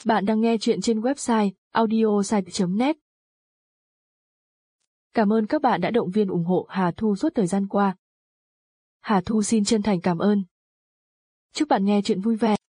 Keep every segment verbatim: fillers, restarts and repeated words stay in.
Bạn đang nghe chuyện trên website audiosite chấm net. Cảm ơn các bạn đã động viên ủng hộ Hà Thu suốt thời gian qua. Hà Thu xin chân thành cảm ơn. Chúc bạn nghe chuyện vui vẻ.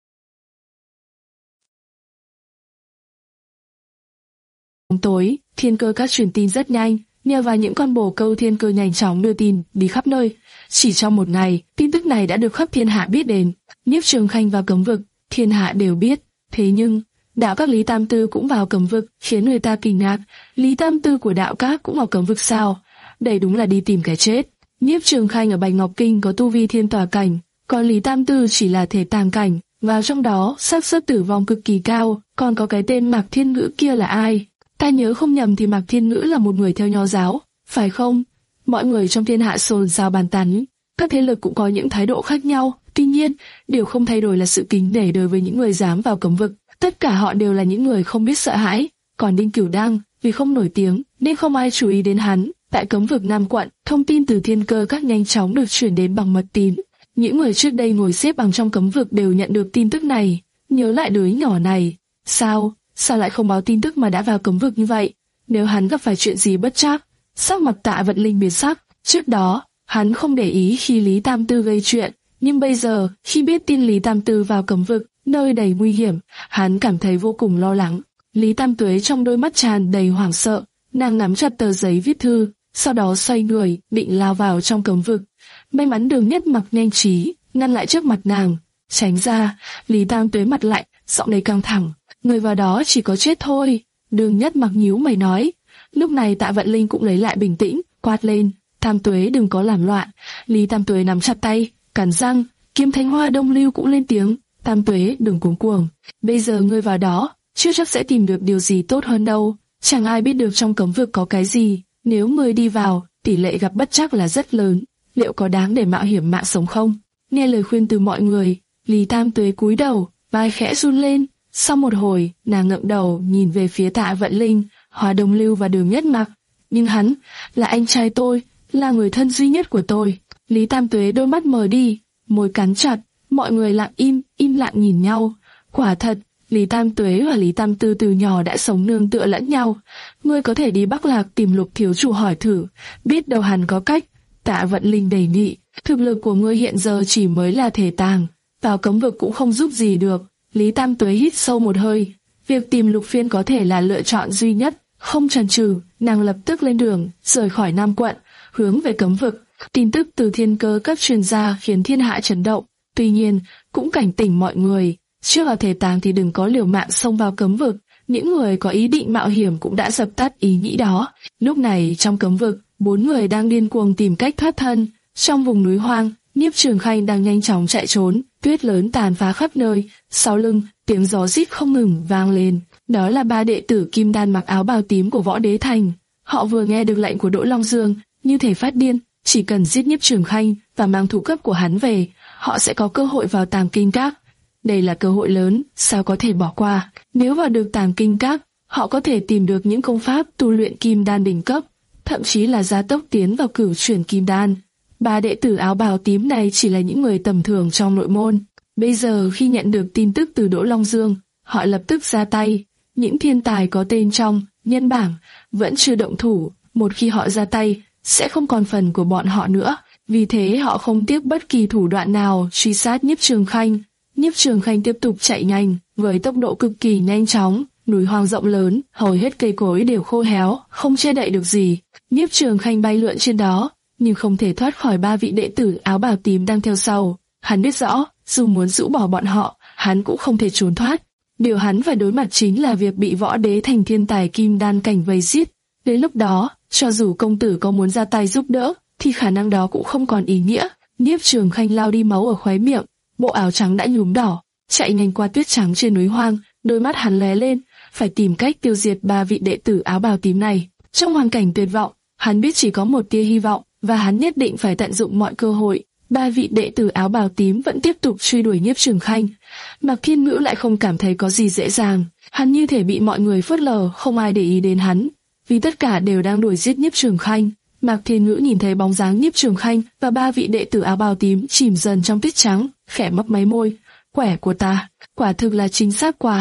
Tối, Thiên Cơ Các truyền tin rất nhanh, nhờ vào những con bồ câu thiên cơ nhanh chóng đưa tin đi khắp nơi. Chỉ trong một ngày, tin tức này đã được khắp thiên hạ biết đến. Nhiếp Trường Khanh vào cấm vực, thiên hạ đều biết. Thế nhưng, đạo các Lý Tam Tư cũng vào cấm vực, khiến người ta kinh ngạc. Lý Tam Tư của đạo các cũng vào cấm vực sao? Đây đúng là đi tìm cái chết. Nhiếp Trường Khanh ở Bạch Ngọc Kinh có tu vi thiên tòa cảnh, còn Lý Tam Tư chỉ là thể tàng cảnh. Vào trong đó, xác suất tử vong cực kỳ cao. Còn có cái tên Mạc Thiên Ngữ kia là ai? Ta nhớ không nhầm thì Mạc Thiên Ngữ là một người theo Nho giáo, phải không? Mọi người trong thiên hạ xôn xao bàn tán, các thế lực cũng có những thái độ khác nhau. Tuy nhiên, điều không thay đổi là sự kính nể đối với những người dám vào cấm vực. Tất cả họ đều là những người không biết sợ hãi. Còn Đinh Cửu Đăng, vì không nổi tiếng nên không ai chú ý đến hắn. Tại cấm vực Nam Quận, thông tin từ Thiên Cơ Các nhanh chóng được chuyển đến bằng mật tín. Những người trước đây ngồi xếp bằng trong cấm vực đều nhận được tin tức này. Nhớ lại đứa nhỏ này, sao? Sao lại không báo tin tức mà đã vào cấm vực như vậy? Nếu hắn gặp phải chuyện gì bất trắc, sắc mặt Tạ Vận Linh biến sắc. Trước đó, hắn không để ý khi Lý Tam Tư gây chuyện, nhưng bây giờ, khi biết tin Lý Tam Tư vào cấm vực, nơi đầy nguy hiểm, hắn cảm thấy vô cùng lo lắng. Lý Tam Tuế trong đôi mắt tràn đầy hoảng sợ, nàng nắm chặt tờ giấy viết thư, sau đó xoay người, định lao vào trong cấm vực. May mắn Đường Nhất Mặc nhanh trí, ngăn lại trước mặt nàng. Tránh ra, Lý Tam Tuế mặt lạnh, giọng đầy căng thẳng. Người vào đó chỉ có chết thôi. Đường Nhất Mặc nhíu mày nói. Lúc này Tạ Vận Linh cũng lấy lại bình tĩnh, quát lên. Tam Tuế đừng có làm loạn. Lý Tam Tuế nắm chặt tay, cắn răng. Kiếm Thánh Hoa Đông Lưu cũng lên tiếng. Tam Tuế đừng cuống cuồng. Bây giờ ngươi vào đó, chưa chắc sẽ tìm được điều gì tốt hơn đâu. Chẳng ai biết được trong cấm vực có cái gì. Nếu ngươi đi vào, tỷ lệ gặp bất trắc là rất lớn. Liệu có đáng để mạo hiểm mạng sống không? Nghe lời khuyên từ mọi người, Lý Tam Tuế cúi đầu, vai khẽ run lên. Sau một hồi, nàng ngẩng đầu nhìn về phía Tạ Vận Linh, Hoa Đông Lưu và Đường Nhất Mặc. Nhưng hắn là anh trai tôi, là người thân duy nhất của tôi. Lý Tam Tuế đôi mắt mờ đi, môi cắn chặt, mọi người lặng im, im lặng nhìn nhau. Quả thật, Lý Tam Tuế và Lý Tam Tư từ nhỏ đã sống nương tựa lẫn nhau. Ngươi có thể đi Bắc Lạc tìm Lục thiếu chủ hỏi thử, biết đâu hắn có cách. Tạ Vận Linh đề nghị, thực lực của ngươi hiện giờ chỉ mới là thể tàng, vào cấm vực cũng không giúp gì được. Lý Tam Tuế hít sâu một hơi, việc tìm Lục Phiên có thể là lựa chọn duy nhất. Không chần chừ, nàng lập tức lên đường, rời khỏi Nam Quận, hướng về cấm vực. Tin tức từ Thiên Cơ Các truyền ra khiến thiên hạ chấn động. Tuy nhiên, cũng cảnh tỉnh mọi người, trước ở thể tàng thì đừng có liều mạng xông vào cấm vực. Những người có ý định mạo hiểm cũng đã dập tắt ý nghĩ đó. Lúc này trong cấm vực, bốn người đang điên cuồng tìm cách thoát thân. Trong vùng núi hoang, Nhiếp Trường Khanh đang nhanh chóng chạy trốn, tuyết lớn tàn phá khắp nơi. Sau lưng, tiếng gió rít không ngừng vang lên. Đó là ba đệ tử Kim Đan mặc áo bào tím của Võ Đế Thành. Họ vừa nghe được lệnh của Đỗ Long Dương, như thể phát điên, chỉ cần giết Nhiếp Trường Khanh và mang thủ cấp của hắn về, họ sẽ có cơ hội vào Tàng Kinh Các. Đây là cơ hội lớn, sao có thể bỏ qua? Nếu vào được Tàng Kinh Các, họ có thể tìm được những công pháp tu luyện Kim Đan đỉnh cấp, thậm chí là gia tốc tiến vào cửu chuyển Kim Đan. Ba đệ tử áo bào tím này chỉ là những người tầm thường trong nội môn. Bây giờ khi nhận được tin tức từ Đỗ Long Dương, họ lập tức ra tay. Những thiên tài có tên trong nhân bảng vẫn chưa động thủ, một khi họ ra tay, sẽ không còn phần của bọn họ nữa. Vì thế họ không tiếc bất kỳ thủ đoạn nào truy sát Nhiếp Trường Khanh. Nhiếp Trường Khanh tiếp tục chạy nhanh, với tốc độ cực kỳ nhanh chóng. Núi hoang rộng lớn, hầu hết cây cối đều khô héo, không che đậy được gì. Nhiếp Trường Khanh bay lượn trên đó, nhưng không thể thoát khỏi ba vị đệ tử áo bào tím đang theo sau. Hắn biết rõ, dù muốn rũ bỏ bọn họ, hắn cũng không thể trốn thoát. Điều hắn phải đối mặt chính là việc bị Võ Đế Thành thiên tài Kim Đan cảnh vây giết. Đến lúc đó, cho dù công tử có muốn ra tay giúp đỡ, thì khả năng đó cũng không còn ý nghĩa. Nhiếp Trường Khanh lao đi máu ở khóe miệng, bộ áo trắng đã nhuốm đỏ, chạy nhanh qua tuyết trắng trên núi hoang, đôi mắt hắn lóe lên, phải tìm cách tiêu diệt ba vị đệ tử áo bào tím này. Trong hoàn cảnh tuyệt vọng, hắn biết chỉ có một tia hy vọng, và hắn nhất định phải tận dụng mọi cơ hội. Ba vị đệ tử áo bào tím vẫn tiếp tục truy đuổi Nhiếp Trường Khanh. Mạc Thiên Ngữ lại không cảm thấy có gì dễ dàng, hắn như thể bị mọi người phớt lờ, không ai để ý đến hắn, vì tất cả đều đang đuổi giết Nhiếp Trường Khanh. Mạc Thiên Ngữ nhìn thấy bóng dáng Nhiếp Trường Khanh và ba vị đệ tử áo bào tím chìm dần trong tuyết trắng, khẽ mấp máy môi. Quẻ của ta, quả thực là chính xác quá.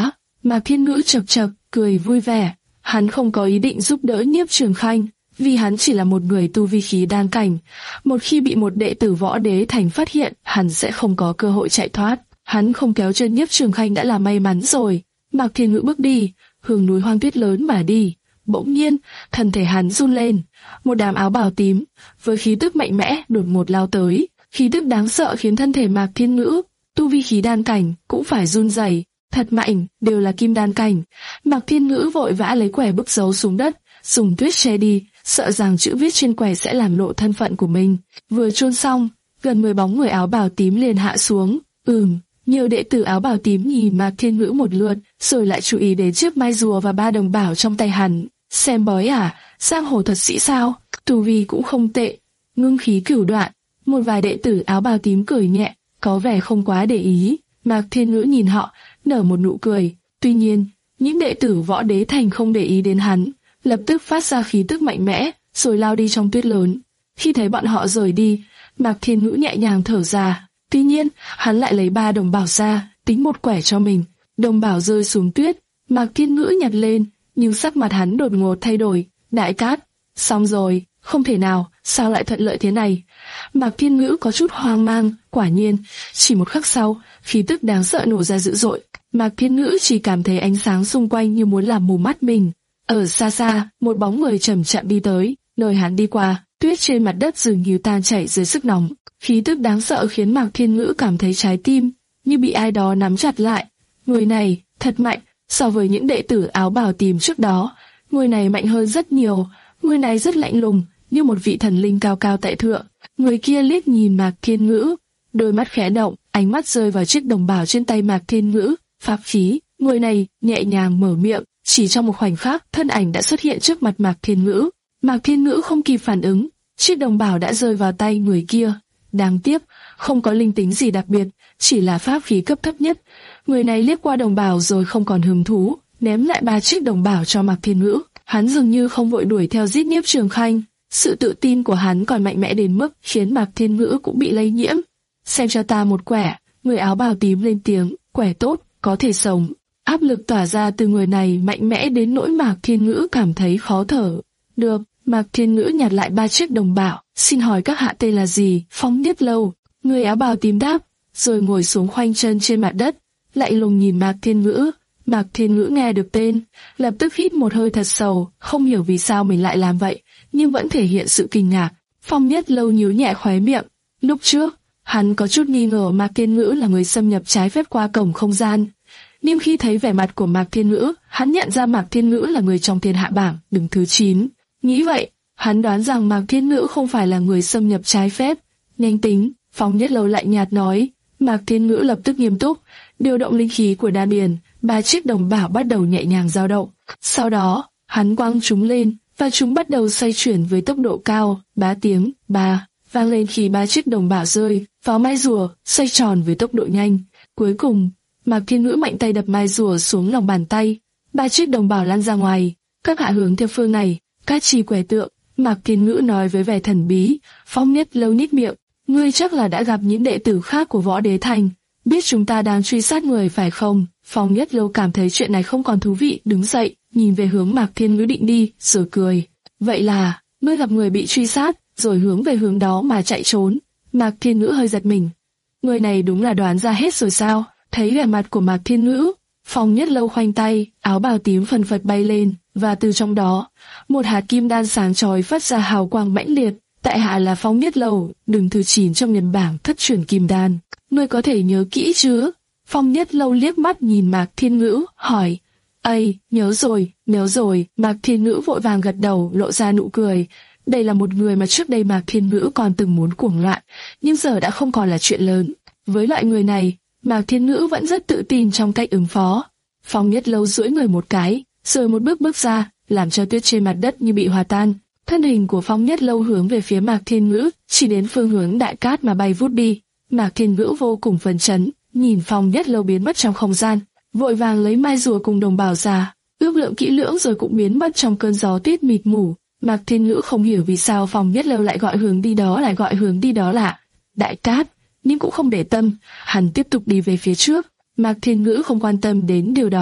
Mạc Thiên Ngữ chậc chậc, cười vui vẻ. Hắn không có ý định giúp đỡ Nhiếp Trường Khanh, vì hắn chỉ là một người tu vi khí đan cảnh. Một khi bị một đệ tử Võ Đế Thành phát hiện, hắn sẽ không có cơ hội chạy thoát. Hắn không kéo chân Nhiếp Trường Khanh đã là may mắn rồi. Mạc Thiên Ngữ bước đi, hướng núi hoang tuyết lớn mà đi. Bỗng nhiên, thân thể hắn run lên. Một đám áo bào tím, với khí tức mạnh mẽ, đột ngột lao tới. Khí tức đáng sợ khiến thân thể Mạc Thiên Ngữ, tu vi khí đan cảnh, cũng phải run rẩy. Thật mạnh, đều là kim đan cảnh. Mạc Thiên Ngữ vội vã lấy quẻ bức dấu xuống đất, dùng tuyết che đi, sợ rằng chữ viết trên quẻ sẽ làm lộ thân phận của mình. Vừa chôn xong, gần mười bóng người áo bào tím liền hạ xuống. Ừm, nhiều đệ tử áo bào tím nhìn Mạc Thiên Ngữ một lượt, rồi lại chú ý đến chiếc mai rùa và ba đồng bảo trong tay hắn. Xem bói à, giang hồ thuật sĩ sao? Tu vi cũng không tệ, ngưng khí cửu đoạn. Một vài đệ tử áo bào tím cười nhẹ, có vẻ không quá để ý. Mạc Thiên Ngữ nhìn họ, nở một nụ cười. Tuy nhiên, những đệ tử Võ Đế Thành không để ý đến hắn, lập tức phát ra khí tức mạnh mẽ, rồi lao đi trong tuyết lớn. Khi thấy bọn họ rời đi, Mạc Thiên Ngữ nhẹ nhàng thở ra. Tuy nhiên, hắn lại lấy ba đồng bảo ra, tính một quẻ cho mình. Đồng bảo rơi xuống tuyết, Mạc Thiên Ngữ nhặt lên, nhưng sắc mặt hắn đột ngột thay đổi. Đại Cát, xong rồi, không thể nào, sao lại thuận lợi thế này? Mạc Thiên Ngữ có chút hoang mang. Quả nhiên, chỉ một khắc sau, khí tức đáng sợ nổ ra dữ dội. Mạc Thiên Ngữ chỉ cảm thấy ánh sáng xung quanh như muốn làm mù mắt mình. Ở xa xa, một bóng người chậm chậm đi tới, nơi hắn đi qua, tuyết trên mặt đất dường như tan chảy dưới sức nóng. Khí tức đáng sợ khiến Mạc Thiên Ngữ cảm thấy trái tim như bị ai đó nắm chặt lại. Người này thật mạnh, so với những đệ tử áo bào tím trước đó, người này mạnh hơn rất nhiều. Người này rất lạnh lùng, như một vị thần linh cao cao tại thượng. Người kia liếc nhìn Mạc Thiên Ngữ, đôi mắt khẽ động, ánh mắt rơi vào chiếc đồng bảo trên tay Mạc Thiên Ngữ. Pháp khí. Người này nhẹ nhàng mở miệng, chỉ trong một khoảnh khắc, thân ảnh đã xuất hiện trước mặt Mạc Thiên Ngữ. Mạc Thiên Ngữ không kịp phản ứng, chiếc đồng bảo đã rơi vào tay người kia. Đáng tiếc, không có linh tính gì đặc biệt, chỉ là pháp khí cấp thấp nhất. Người này liếc qua đồng bảo rồi không còn hứng thú, ném lại ba chiếc đồng bảo cho Mạc Thiên Ngữ. Hắn dường như không vội đuổi theo giết Nhiếp Trường Khanh. Sự tự tin của hắn còn mạnh mẽ đến mức khiến Mạc Thiên Ngữ cũng bị lây nhiễm. Xem cho ta một quẻ. Người áo bào tím lên tiếng. Quẻ tốt, có thể sống. Áp lực tỏa ra từ người này mạnh mẽ đến nỗi Mạc Thiên Ngữ cảm thấy khó thở. Được, Mạc Thiên Ngữ nhặt lại ba chiếc đồng bảo. Xin hỏi các hạ tên là gì? Phong Nhất Lâu. Người áo bào tím đáp, rồi ngồi xuống khoanh chân trên mặt đất, lạnh lùng nhìn Mạc Thiên Ngữ. Mạc Thiên Ngữ nghe được tên, lập tức hít một hơi thật sâu, không hiểu vì sao mình lại làm vậy, nhưng vẫn thể hiện sự kinh ngạc. Phong Nhất Lâu nhíu nhẹ khóe miệng. Lúc trước, hắn có chút nghi ngờ Mạc Thiên Ngữ là người xâm nhập trái phép qua cổng không gian. Nhưng khi thấy vẻ mặt của Mạc Thiên Ngữ, hắn nhận ra Mạc Thiên Ngữ là người trong thiên hạ bảng, đứng thứ chín. Nghĩ vậy, hắn đoán rằng Mạc Thiên Ngữ không phải là người xâm nhập trái phép. Nhanh tính, Phong Nhất Lâu lạnh nhạt nói. Mạc Thiên Ngữ lập tức nghiêm túc, điều động linh khí của đan điền, ba chiếc đồng bảo bắt đầu nhẹ nhàng dao động. Sau đó, hắn quăng chúng lên, và chúng bắt đầu xoay chuyển với tốc độ cao. Ba tiếng, ba, vang lên khi ba chiếc đồng bảo rơi vào mai rùa, xoay tròn với tốc độ nhanh. Cuối cùng, Mạc Thiên Ngữ mạnh tay đập mai rùa xuống lòng bàn tay, ba chiếc đồng bảo lăn ra ngoài. Các hạ hướng theo phương này, Cát Chi quẻ tượng. Mạc Thiên Ngữ nói với vẻ thần bí. Phong Nhất Lâu nhếch miệng. Ngươi chắc là đã gặp những đệ tử khác của Võ Đế Thành, biết chúng ta đang truy sát người phải không? Phong Nhất Lâu cảm thấy chuyện này không còn thú vị, đứng dậy, nhìn về hướng Mạc Thiên Ngữ định đi, rồi cười. Vậy là, ngươi gặp người bị truy sát, rồi hướng về hướng đó mà chạy trốn. Mạc Thiên Ngữ hơi giật mình. Người này đúng là đoán ra hết rồi sao? Thấy vẻ mặt của Mạc Thiên Ngữ, Phong Nhất Lâu khoanh tay, áo bào tím phần phật bay lên, và từ trong đó, một hạt kim đan sáng chói phát ra hào quang mãnh liệt. Tại hạ là Phong Nhất Lâu, đứng thứ chín trong nhân bảng thất truyền kim đan. Ngươi có thể nhớ kỹ chứ? Phong Nhất Lâu liếc mắt nhìn Mạc Thiên Ngữ, hỏi. Ây, nhớ rồi, nhớ rồi. Mạc Thiên Ngữ vội vàng gật đầu, lộ ra nụ cười. Đây là một người mà trước đây Mạc Thiên Ngữ còn từng muốn cuồng loạn, nhưng giờ đã không còn là chuyện lớn. Với loại người này, Mạc Thiên Ngữ vẫn rất tự tin trong cách ứng phó. Phong Nhất Lâu duỗi người một cái, rồi một bước bước ra, làm cho tuyết trên mặt đất như bị hòa tan. Thân hình của Phong Nhất Lâu hướng về phía Mạc Thiên Ngữ, chỉ đến phương hướng Đại Cát mà bay vút đi. Mạc Thiên Ngữ vô cùng phấn chấn, nhìn Phong Nhất Lâu biến mất trong không gian, vội vàng lấy mai rùa cùng đồng bảo ra, ước lượng kỹ lưỡng rồi cũng biến mất trong cơn gió tuyết mịt mù. Mạc Thiên Ngữ không hiểu vì sao Phong Nhất Lâu lại gọi hướng đi đó lại gọi hướng đi đó là Đại Cát, nhưng cũng không để tâm, hắn tiếp tục đi về phía trước. Mạc Thiên Ngữ không quan tâm đến điều đó,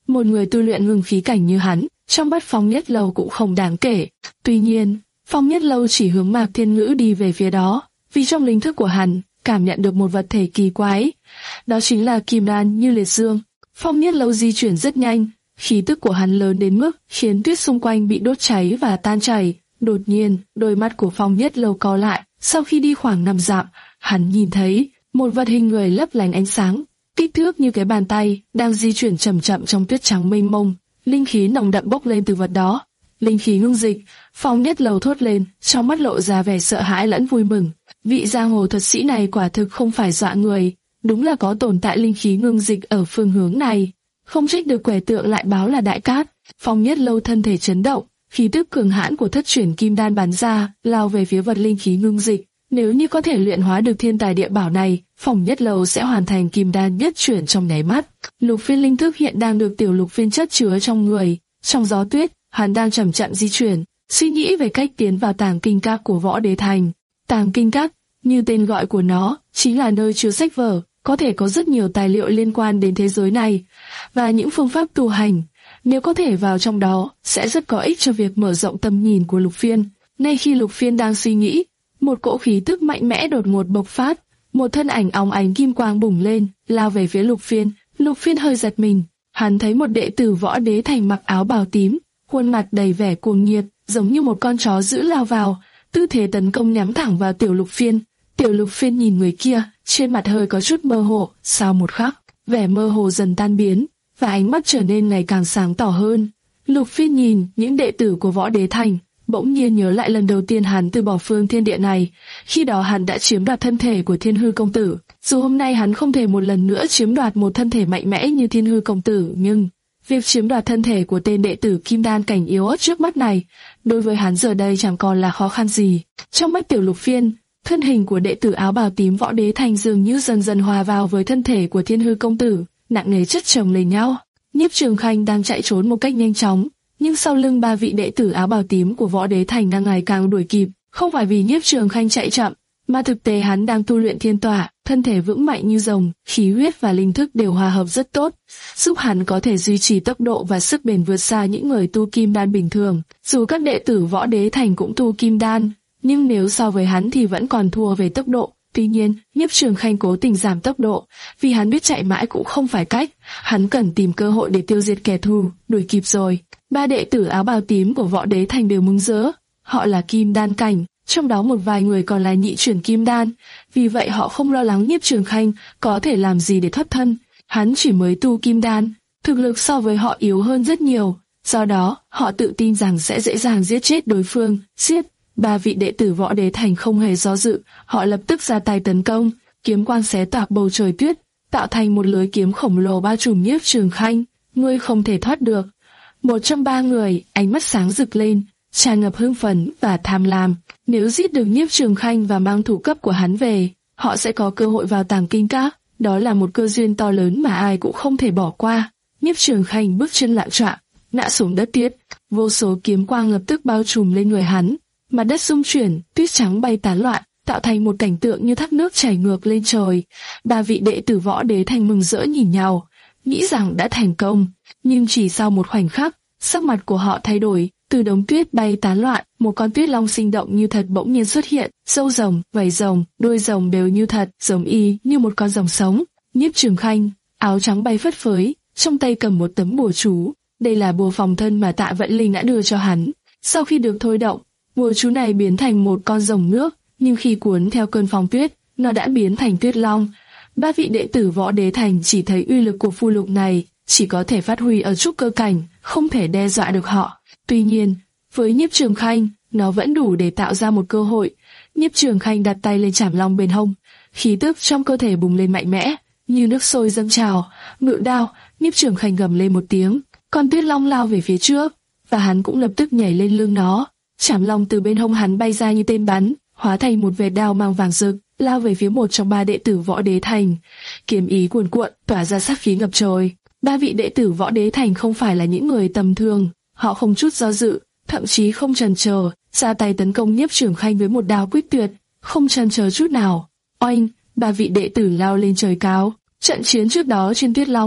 Một người tu luyện ngưng khí cảnh như hắn, trong bát Phong Nhất Lâu cũng không đáng kể. Tuy nhiên, Phong Nhất Lâu chỉ hướng Mạc Thiên Ngữ đi về phía đó, vì trong linh thức của hắn cảm nhận được một vật thể kỳ quái, đó chính là kim đan như liệt dương. Phong Nhất Lâu di chuyển rất nhanh, khí tức của hắn lớn đến mức khiến tuyết xung quanh bị đốt cháy và tan chảy. Đột nhiên, đôi mắt của Phong Nhất Lâu co lại, sau khi đi khoảng năm dặm, hắn nhìn thấy một vật hình người lấp lánh ánh sáng, kích thước như cái bàn tay, đang di chuyển chậm chậm trong tuyết trắng mênh mông. Linh khí nồng đậm bốc lên từ vật đó. Linh khí ngưng dịch, Phong Nhất Lâu thốt lên, trong mắt lộ ra vẻ sợ hãi lẫn vui mừng. Vị giang hồ thuật sĩ này quả thực không phải dọa người, đúng là có tồn tại linh khí ngưng dịch ở phương hướng này. Không trách được quẻ tượng lại báo là đại cát. Phong Nhất Lâu thân thể chấn động, khí tức cường hãn của thất chuyển kim đan bắn ra, lao về phía vật linh khí ngưng dịch. Nếu như có thể luyện hóa được thiên tài địa bảo này, Phong Nhất Lâu sẽ hoàn thành kim đan nhất chuyển trong nháy mắt. Lục phiên linh thức hiện đang được tiểu lục phiên chất chứa trong người. Trong gió tuyết, hắn đang chậm chậm di chuyển, suy nghĩ về cách tiến vào tàng kinh các của Võ Đế Thành. Tàng kinh các, như tên gọi của nó, chính là nơi chứa sách vở, có thể có rất nhiều tài liệu liên quan đến thế giới này và những phương pháp tu hành. Nếu có thể vào trong đó, sẽ rất có ích cho việc mở rộng tầm nhìn của Lục Phiên. Ngay khi Lục Phiên đang suy nghĩ, một cỗ khí tức mạnh mẽ đột ngột bộc phát, một thân ảnh óng ánh kim quang bùng lên, lao về phía Lục Phiên. Lục Phiên hơi giật mình, hắn thấy một đệ tử Võ Đế Thành mặc áo bào tím, khuôn mặt đầy vẻ cuồng nhiệt, giống như một con chó dữ lao vào, tư thế tấn công nhắm thẳng vào Tiểu Lục Phiên. Tiểu Lục Phiên nhìn người kia, trên mặt hơi có chút mơ hồ, sau một khắc, vẻ mơ hồ dần tan biến, và ánh mắt trở nên ngày càng sáng tỏ hơn. Lục Phiên nhìn những đệ tử của Võ Đế Thành, bỗng nhiên nhớ lại lần đầu tiên hắn từ bỏ phương thiên địa này, khi đó hắn đã chiếm đoạt thân thể của Thiên Hư công tử. Dù hôm nay hắn không thể một lần nữa chiếm đoạt một thân thể mạnh mẽ như Thiên Hư công tử, nhưng việc chiếm đoạt thân thể của tên đệ tử kim đan cảnh yếu ớt trước mắt này, đối với hắn giờ đây chẳng còn là khó khăn gì. Trong mắt Tiểu Lục Phiên, thân hình của đệ tử áo bào tím Võ Đế Thành dường như dần dần hòa vào với thân thể của Thiên Hư công tử, nặng nề chất chồng lên nhau. Nhiếp Trường Khanh đang chạy trốn một cách nhanh chóng, nhưng sau lưng ba vị đệ tử áo bào tím của Võ Đế Thành đang ngày càng đuổi kịp. Không phải vì Nhiếp Trường Khanh chạy chậm, mà thực tế hắn đang tu luyện thiên tỏa, thân thể vững mạnh như rồng, khí huyết và linh thức đều hòa hợp rất tốt, giúp hắn có thể duy trì tốc độ và sức bền vượt xa những người tu kim đan bình thường. Dù các đệ tử Võ Đế Thành cũng tu kim đan, nhưng nếu so với hắn thì vẫn còn thua về tốc độ. Tuy nhiên, Nhiếp Trường Khanh cố tình giảm tốc độ, vì hắn biết chạy mãi cũng không phải cách, hắn cần tìm cơ hội để tiêu diệt kẻ thù. Đuổi kịp rồi. Ba đệ tử áo bào tím của Võ Đế Thành đều mừng rỡ, họ là kim đan cảnh, trong đó một vài người còn là nhị chuyển kim đan, vì vậy họ không lo lắng Nhiếp Trường Khanh có thể làm gì để thoát thân. Hắn chỉ mới tu kim đan, thực lực so với họ yếu hơn rất nhiều, do đó họ tự tin rằng sẽ dễ dàng giết chết đối phương. Giết! Ba vị đệ tử Võ Đế Thành không hề do dự, họ lập tức ra tay tấn công, kiếm quang xé toạc bầu trời tuyết, tạo thành một lưới kiếm khổng lồ bao trùm Nhiếp Trường Khanh. Ngươi không thể thoát được. Một trong ba người, ánh mắt sáng rực lên, tràn ngập hưng phấn và tham lam. Nếu giết được Nhiếp Trường Khanh và mang thủ cấp của hắn về, họ sẽ có cơ hội vào Tàng Kinh Các. Đó là một cơ duyên to lớn mà ai cũng không thể bỏ qua. Nhiếp Trường Khanh bước chân lạng choạng, ngã xuống đất tuyết, vô số kiếm quang lập tức bao trùm lên người hắn. Mặt đất rung chuyển, tuyết trắng bay tán loạn, tạo thành một cảnh tượng như thác nước chảy ngược lên trời. Ba vị đệ tử Võ Đế Thành mừng rỡ nhìn nhau, nghĩ rằng đã thành công, nhưng chỉ sau một khoảnh khắc, sắc mặt của họ thay đổi. Từ đống tuyết bay tán loạn, một con tuyết long sinh động như thật bỗng nhiên xuất hiện, râu rồng, vảy rồng, đuôi rồng đều như thật, giống y như một con rồng sống. Nhiếp Trường Khanh, áo trắng bay phất phới, trong tay cầm một tấm bùa chú. Đây là bùa phòng thân mà Tạ Vận Linh đã đưa cho hắn. Sau khi được thôi động, bùa chú này biến thành một con rồng nước, nhưng khi cuốn theo cơn phong tuyết, nó đã biến thành tuyết long. Ba vị đệ tử Võ Đế Thành chỉ thấy uy lực của phù lục này chỉ có thể phát huy ở trúc cơ cảnh, không thể đe dọa được họ. Tuy nhiên, với Nhiếp Trường Khanh, nó vẫn đủ để tạo ra một cơ hội. Nhiếp Trường Khanh đặt tay lên chảm long bên hông, khí tức trong cơ thể bùng lên mạnh mẽ, như nước sôi dâng trào. Ngự đao! Nhiếp Trường Khanh gầm lên một tiếng, con tuyết long lao về phía trước, và hắn cũng lập tức nhảy lên lưng nó. Chảm long từ bên hông hắn bay ra như tên bắn, hóa thành một vệt đao mang vàng rực, lao về phía một trong ba đệ tử Võ Đế Thành. Kiếm ý cuồn cuộn, tỏa ra sát khí ngập trời. Ba vị đệ tử Võ Đế Thành không phải là những người tầm thường, họ không chút do dự, thậm chí không chần chờ, ra tay tấn công Nhiếp Trường Khanh với một đao quyết tuyệt, không chần chờ chút nào. Oanh! Ba vị đệ tử lao lên trời cao. Trận chiến trước đó trên Tuyết Long,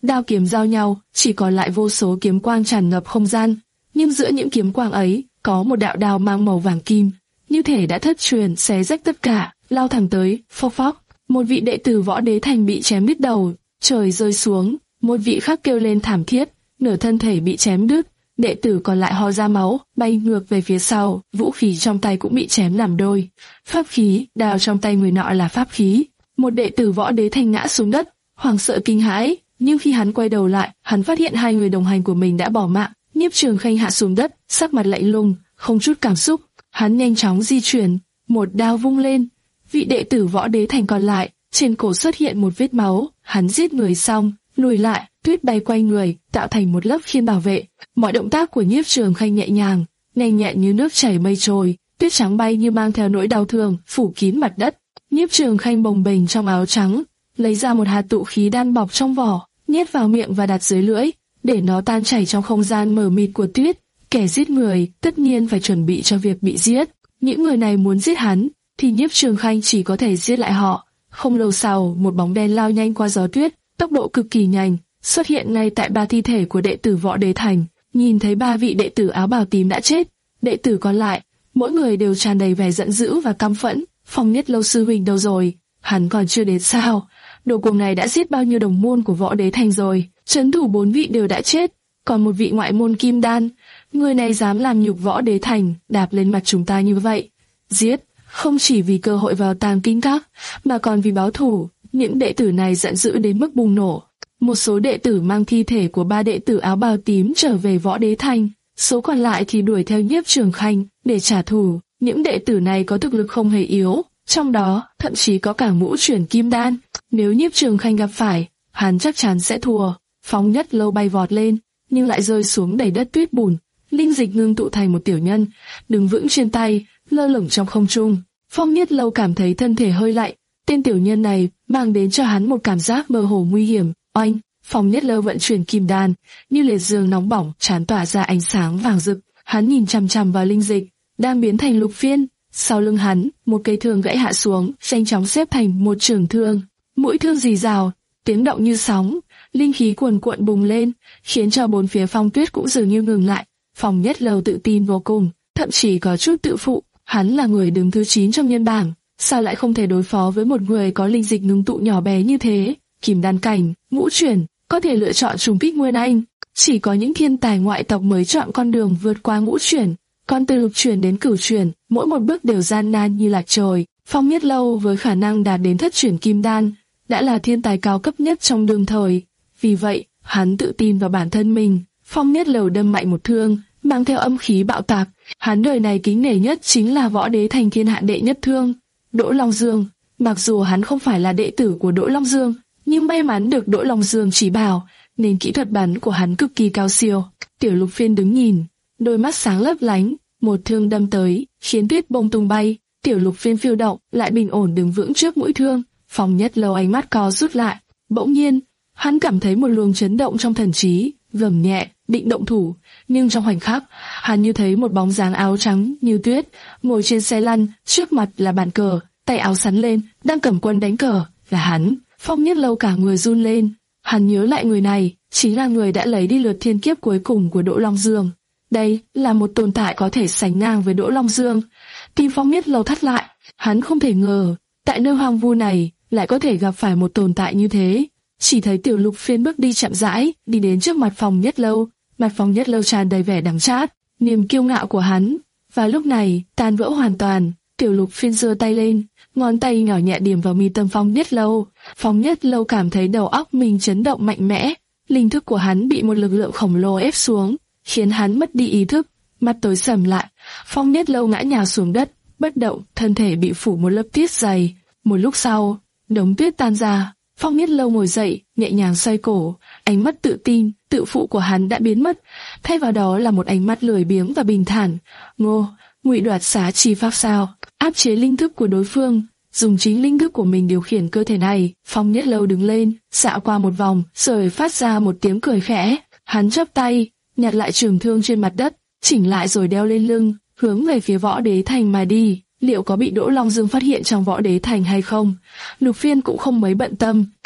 đao kiếm giao nhau, chỉ còn lại vô số kiếm quang tràn ngập không gian. Nhưng giữa những kiếm quang ấy, có một đạo đao mang màu vàng kim, như thể đã thất truyền, xé rách tất cả, lao thẳng tới. Phốc phốc, một vị đệ tử Võ Đế Thành bị chém đứt đầu, trời rơi xuống. Một vị khác kêu lên thảm thiết, nửa thân thể bị chém đứt. Đệ tử còn lại ho ra máu, bay ngược về phía sau, vũ khí trong tay cũng bị chém làm đôi. Pháp khí, đao trong tay người nọ là pháp khí. Một đệ tử Võ Đế Thành ngã xuống đất, hoảng sợ kinh hãi, nhưng khi hắn quay đầu lại, hắn phát hiện hai người đồng hành của mình đã bỏ mạng. Nhiếp Trường Khanh hạ xuống đất, sắc mặt lạnh lùng, không chút cảm xúc. Hắn nhanh chóng di chuyển, một đao vung lên. Vị đệ tử Võ Đế Thành còn lại, trên cổ xuất hiện một vết máu. Hắn giết người xong, lùi lại, tuyết bay quanh người, tạo thành một lớp khiên bảo vệ. Mọi động tác của Nhiếp Trường Khanh nhẹ nhàng, nhanh nhẹn như nước chảy mây trôi. Tuyết trắng bay như mang theo nỗi đau thương, phủ kín mặt đất. Nhiếp Trường Khanh bồng bềnh trong áo trắng, lấy ra một hạt tụ khí đan bọc trong vỏ, nhét vào miệng và đặt dưới lưỡi, để nó tan chảy trong không gian mờ mịt của tuyết. Kẻ giết người tất nhiên phải chuẩn bị cho việc bị giết. Những người này muốn giết hắn, thì Nhiếp Trường Khanh chỉ có thể giết lại họ. Không lâu sau, một bóng đen lao nhanh qua gió tuyết, tốc độ cực kỳ nhanh, xuất hiện ngay tại ba thi thể của đệ tử Võ Đế Thành. Nhìn thấy ba vị đệ tử áo bào tím đã chết, đệ tử còn lại, mỗi người đều tràn đầy vẻ giận dữ và căm phẫn. Phong Nhất Lâu sư huynh đâu rồi? Hắn còn chưa đến sao? Đồ cuồng này đã giết bao nhiêu đồng môn của Võ Đế Thành rồi? Trấn thủ bốn vị đều đã chết, còn một vị ngoại môn Kim Đan. Người này dám làm nhục Võ Đế Thành, đạp lên mặt chúng ta như vậy. Giết, không chỉ vì cơ hội vào Tàng Kinh Các, mà còn vì báo thù. Những đệ tử này giận dữ đến mức bùng nổ. Một số đệ tử mang thi thể của ba đệ tử áo bào tím trở về Võ Đế Thành, số còn lại thì đuổi theo Nhiếp Trường Khanh để trả thù. Những đệ tử này có thực lực không hề yếu, trong đó thậm chí có cả ngũ chuyển Kim Đan. Nếu Nhiếp Trường Khanh gặp phải, hắn chắc chắn sẽ thua. Phong Nhất Lâu bay vọt lên, nhưng lại rơi xuống đầy đất tuyết bùn. Linh dịch ngưng tụ thành một tiểu nhân, đứng vững trên tay, lơ lửng trong không trung. Phong Nhất Lâu cảm thấy thân thể hơi lạnh. Tên tiểu nhân này mang đến cho hắn một cảm giác mơ hồ nguy hiểm. Oanh! Phong Nhất Lâu vận chuyển kim đan, như liệt dương nóng bỏng, trán tỏa ra ánh sáng vàng rực. Hắn nhìn chằm chằm vào linh dịch, đang biến thành lục phiên. Sau lưng hắn, một cây thương gãy hạ xuống, nhanh chóng xếp thành một trường thương. Mũi thương rì rào, tiếng động như sóng, linh khí cuồn cuộn bùng lên, khiến cho bốn phía phong tuyết cũng dường như ngừng lại. Phong Nhất Lâu tự tin vô cùng, thậm chí có chút tự phụ. Hắn là người đứng thứ chín trong nhân bảng, sao lại không thể đối phó với một người có linh dịch ngưng tụ nhỏ bé như thế? Kim đan cảnh, ngũ chuyển, có thể lựa chọn trùng kích nguyên anh. Chỉ có những thiên tài ngoại tộc mới chọn con đường vượt qua ngũ chuyển, còn từ lục chuyển đến cửu chuyển, mỗi một bước đều gian nan như lạc trời. Phong Nhất Lâu với khả năng đạt đến thất chuyển kim đan, đã là thiên tài cao cấp nhất trong đương thời. Vì vậy, hắn tự tin vào bản thân mình. Phong Nhất Lâu đâm mạnh một thương, mang theo âm khí bạo tạc. Hắn đời này kính nể nhất chính là Võ Đế Thành thiên hạ đệ nhất thương, Đỗ Long Dương. Mặc dù hắn không phải là đệ tử của Đỗ Long Dương, nhưng may mắn được Đỗ Long Dương chỉ bảo, nên kỹ thuật bắn của hắn cực kỳ cao siêu. Tiểu Lục Phiên đứng nhìn, đôi mắt sáng lấp lánh, một thương đâm tới, khiến tuyết bông tung bay. Tiểu Lục Phiên phiêu động, lại bình ổn đứng vững trước mũi thương. Phong Nhất Lâu ánh mắt co rút lại, bỗng nhiên, hắn cảm thấy một luồng chấn động trong thần trí, gầm nhẹ, định động thủ, nhưng trong khoảnh khắc, hắn như thấy một bóng dáng áo trắng như tuyết, ngồi trên xe lăn, trước mặt là bàn cờ, tay áo sắn lên, đang cầm quân đánh cờ, là hắn. Phong Nhất Lâu cả người run lên, hắn nhớ lại người này, chính là người đã lấy đi lượt thiên kiếp cuối cùng của Đỗ Long Dương. Đây là một tồn tại có thể sánh ngang với Đỗ Long Dương. Tim Phong Nhất Lâu thắt lại, hắn không thể ngờ, tại nơi hoang vu này, lại có thể gặp phải một tồn tại như thế. Chỉ thấy Tiểu Lục Phiên bước đi chậm rãi, đi đến trước mặt Phong Nhất Lâu, mặt Phong Nhất Lâu tràn đầy vẻ đắng chát, niềm kiêu ngạo của hắn, và lúc này tan vỡ hoàn toàn. Tiểu Lục Phiên giơ tay lên, ngón tay nhỏ nhẹ điểm vào mi tâm Phong Nhất Lâu. Phong Nhất Lâu cảm thấy đầu óc mình chấn động mạnh mẽ, linh thức của hắn bị một lực lượng khổng lồ ép xuống, khiến hắn mất đi ý thức, mắt tối sầm lại. Phong Nhất Lâu ngã nhào xuống đất, bất động, thân thể bị phủ một lớp tuyết dày. Một lúc sau, đống tuyết tan ra, Phong Nhất Lâu ngồi dậy, nhẹ nhàng xoay cổ, ánh mắt tự tin, tự phụ của hắn đã biến mất, thay vào đó là một ánh mắt lười biếng và bình thản. Ngô, ngụy đoạt xá chi pháp sao? Áp chế linh thức của đối phương, dùng chính linh thức của mình điều khiển cơ thể này. Phong Nhất Lâu đứng lên, dạo qua một vòng, rồi phát ra một tiếng cười khẽ. Hắn chắp tay, nhặt lại trường thương trên mặt đất, chỉnh lại rồi đeo lên lưng, hướng về phía Võ Đế Thành mà đi. Liệu có bị Đỗ Long Dương phát hiện trong Võ Đế Thành hay không? Lục Phiên cũng không mấy bận tâm,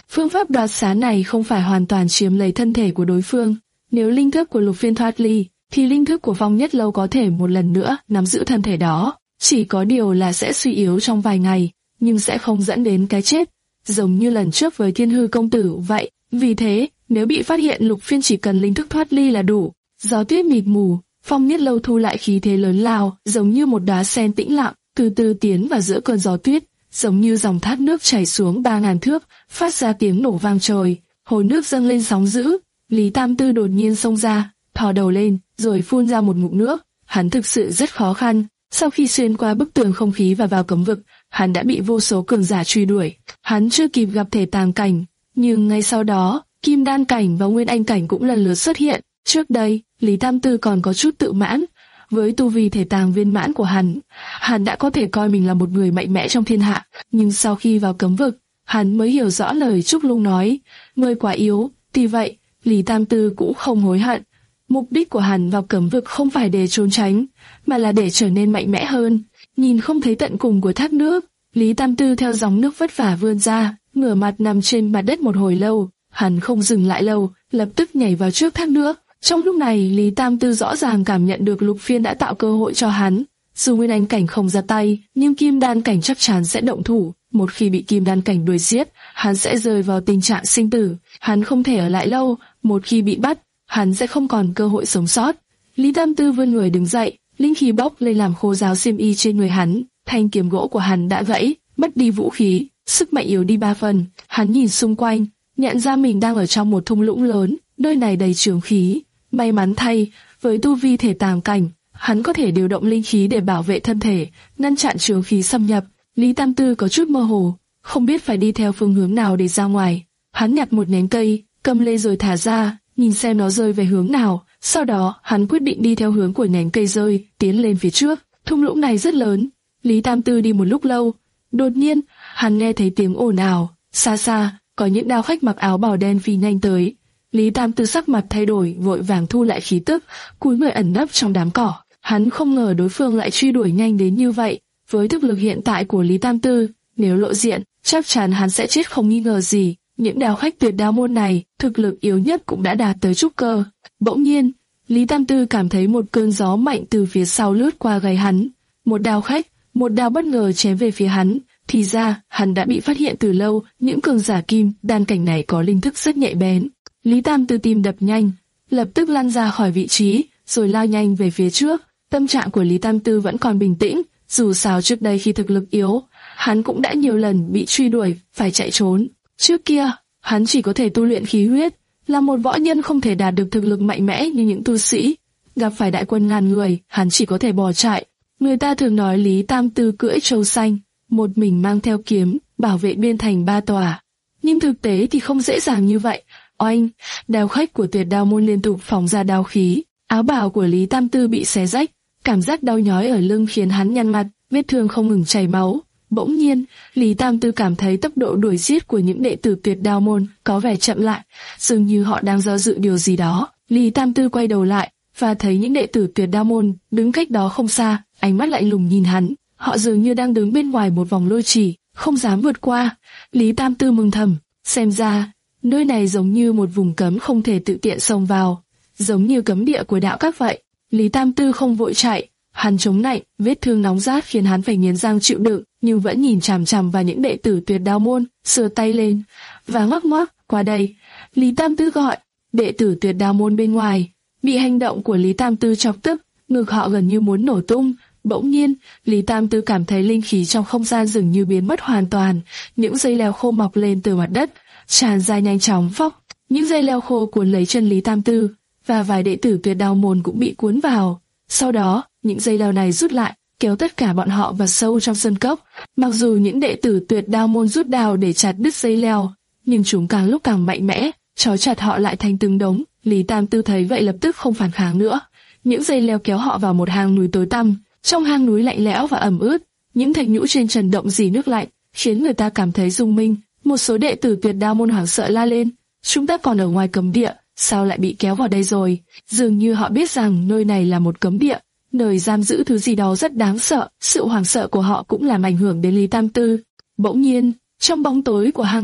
Phương pháp đoạt xá này không phải hoàn toàn chiếm lấy thân thể của đối phương. Nếu linh thức của Lục Phiên thoát ly, thì linh thức của Phong Nhất Lâu có thể một lần nữa nắm giữ thân thể đó. Chỉ có điều là sẽ suy yếu trong vài ngày, nhưng sẽ không dẫn đến cái chết, giống như lần trước với Thiên Hư công tử vậy. Vì thế, nếu bị phát hiện, Lục Phiên chỉ cần linh thức thoát ly là đủ. Gió tuyết mịt mù, Phong Nhất Lâu thu lại khí thế lớn lao, giống như một đóa sen tĩnh lặng, từ từ tiến vào giữa cơn gió tuyết, giống như dòng thác nước chảy xuống ba ngàn thước, phát ra tiếng nổ vang trời. Hồ nước dâng lên sóng dữ. Lý Tam Tư đột nhiên xông ra, thò đầu lên, rồi phun ra một ngụm nước. Hắn thực sự rất khó khăn. Sau khi xuyên qua bức tường không khí và vào cấm vực, hắn đã bị vô số cường giả truy đuổi. Hắn chưa kịp gặp thể tàng cảnh, nhưng ngay sau đó, kim đan cảnh và nguyên anh cảnh cũng lần lượt xuất hiện. Trước đây, Lý Tam Tư còn có chút tự mãn. Với tu vi thể tàng viên mãn của hắn, hắn đã có thể coi mình là một người mạnh mẽ trong thiên hạ. Nhưng sau khi vào cấm vực, hắn mới hiểu rõ lời Trúc Lung nói, người quá yếu. Tuy vậy, Lý Tam Tư cũng không hối hận. Mục đích của hắn vào cấm vực không phải để trốn tránh, mà là để trở nên mạnh mẽ hơn. Nhìn không thấy tận cùng của thác nước, Lý Tam Tư theo dòng nước vất vả vươn ra, ngửa mặt nằm trên mặt đất một hồi lâu. Hắn không dừng lại lâu, lập tức nhảy vào trước thác nước. Trong lúc này, Lý Tam Tư rõ ràng cảm nhận được Lục Phiên đã tạo cơ hội cho hắn. Dù nguyên anh cảnh không ra tay, nhưng kim đan cảnh chắc chắn sẽ động thủ. Một khi bị kim đan cảnh đuổi giết, hắn sẽ rơi vào tình trạng sinh tử. Hắn không thể ở lại lâu, một khi bị bắt, hắn sẽ không còn cơ hội sống sót. Lý Tam Tư vươn người đứng dậy, linh khí bốc lên làm khô ráo xiêm y trên người hắn. Thanh kiếm gỗ của hắn đã gãy, mất đi vũ khí, sức mạnh yếu đi ba phần. Hắn nhìn xung quanh, nhận ra mình đang ở trong một thung lũng lớn, nơi này đầy trường khí. May mắn thay, với tu vi thể tàng cảnh, hắn có thể điều động linh khí để bảo vệ thân thể, ngăn chặn trường khí xâm nhập. Lý Tam Tư có chút mơ hồ, không biết phải đi theo phương hướng nào để ra ngoài. Hắn nhặt một nhánh cây, cầm lên rồi thả ra, nhìn xem nó rơi về hướng nào. Sau đó, hắn quyết định đi theo hướng của nhánh cây rơi, tiến lên phía trước. Thung lũng này rất lớn. Lý Tam Tư đi một lúc lâu, đột nhiên, hắn nghe thấy tiếng ồn ào. Xa xa, có những đao khách mặc áo bào đen phi nhanh tới. Lý Tam Tư sắc mặt thay đổi, vội vàng thu lại khí tức, cúi người ẩn nấp trong đám cỏ. Hắn không ngờ đối phương lại truy đuổi nhanh đến như vậy. Với thực lực hiện tại của Lý Tam Tư, nếu lộ diện, chắc chắn hắn sẽ chết không nghi ngờ gì. Những đao khách tuyệt đao môn này, thực lực yếu nhất cũng đã đạt tới trúc cơ. Bỗng nhiên, Lý Tam Tư cảm thấy một cơn gió mạnh từ phía sau lướt qua gáy hắn. Một đao khách, một đao bất ngờ chém về phía hắn. Thì ra, hắn đã bị phát hiện từ lâu. Những cường giả kim đan cảnh này có linh thức rất nhạy bén. Lý Tam Tư tim đập nhanh, lập tức lăn ra khỏi vị trí, rồi lao nhanh về phía trước. Tâm trạng của Lý Tam Tư vẫn còn bình tĩnh. Dù sao trước đây khi thực lực yếu, hắn cũng đã nhiều lần bị truy đuổi, phải chạy trốn. Trước kia, hắn chỉ có thể tu luyện khí huyết, là một võ nhân không thể đạt được thực lực mạnh mẽ như những tu sĩ. Gặp phải đại quân ngàn người, hắn chỉ có thể bỏ chạy. Người ta thường nói Lý Tam Tư cưỡi trâu xanh, một mình mang theo kiếm, bảo vệ biên thành ba tòa. Nhưng thực tế thì không dễ dàng như vậy. Oanh, đao khách của tuyệt đao môn liên tục phóng ra đao khí, áo bào của Lý Tam Tư bị xé rách, cảm giác đau nhói ở lưng khiến hắn nhăn mặt, vết thương không ngừng chảy máu. Bỗng nhiên, Lý Tam Tư cảm thấy tốc độ đuổi giết của những đệ tử tuyệt đao môn có vẻ chậm lại, dường như họ đang do dự điều gì đó. Lý Tam Tư quay đầu lại và thấy những đệ tử tuyệt đao môn đứng cách đó không xa, ánh mắt lạnh lùng nhìn hắn. Họ dường như đang đứng bên ngoài một vòng lôi trì, không dám vượt qua. Lý Tam Tư mừng thầm, xem ra nơi này giống như một vùng cấm không thể tự tiện xông vào, giống như cấm địa của đạo các vậy. Lý Tam Tư không vội chạy, hắn chống nạnh, vết thương nóng rát khiến hắn phải nghiến răng chịu đựng, nhưng vẫn nhìn chằm chằm vào những đệ tử tuyệt đao môn, sờ tay lên và ngoắc ngoắc, qua đây. Lý Tam Tư gọi. Đệ tử tuyệt đao môn bên ngoài bị hành động của Lý Tam Tư chọc tức, ngực họ gần như muốn nổ tung. Bỗng nhiên, Lý Tam Tư cảm thấy linh khí trong không gian dường như biến mất hoàn toàn. Những dây leo khô mọc lên từ mặt đất, tràn ra nhanh chóng phóc. Những dây leo khô cuốn lấy chân Lý Tam Tư, và vài đệ tử tuyệt đao môn cũng bị cuốn vào. Sau đó, những dây leo này rút lại, kéo tất cả bọn họ vào sâu trong sơn cốc. Mặc dù những đệ tử tuyệt đao môn rút đao để chặt đứt dây leo, nhưng chúng càng lúc càng mạnh mẽ, trói chặt họ lại thành từng đống. Lý Tam Tư thấy vậy lập tức không phản kháng nữa. Những dây leo kéo họ vào một hang núi tối tăm. Trong hang núi lạnh lẽo và ẩm ướt, những thạch nhũ trên trần động dì nước lạnh, khiến người ta cảm thấy rung minh. Một số đệ tử tuyệt đao môn hoảng sợ la lên, chúng ta còn ở ngoài cấm địa, sao lại bị kéo vào đây rồi? Dường như họ biết rằng nơi này là một cấm địa, nơi giam giữ thứ gì đó rất đáng sợ. Sự hoảng sợ của họ cũng làm ảnh hưởng đến Lý Tam Tư. Bỗng nhiên, trong bóng tối của hang động,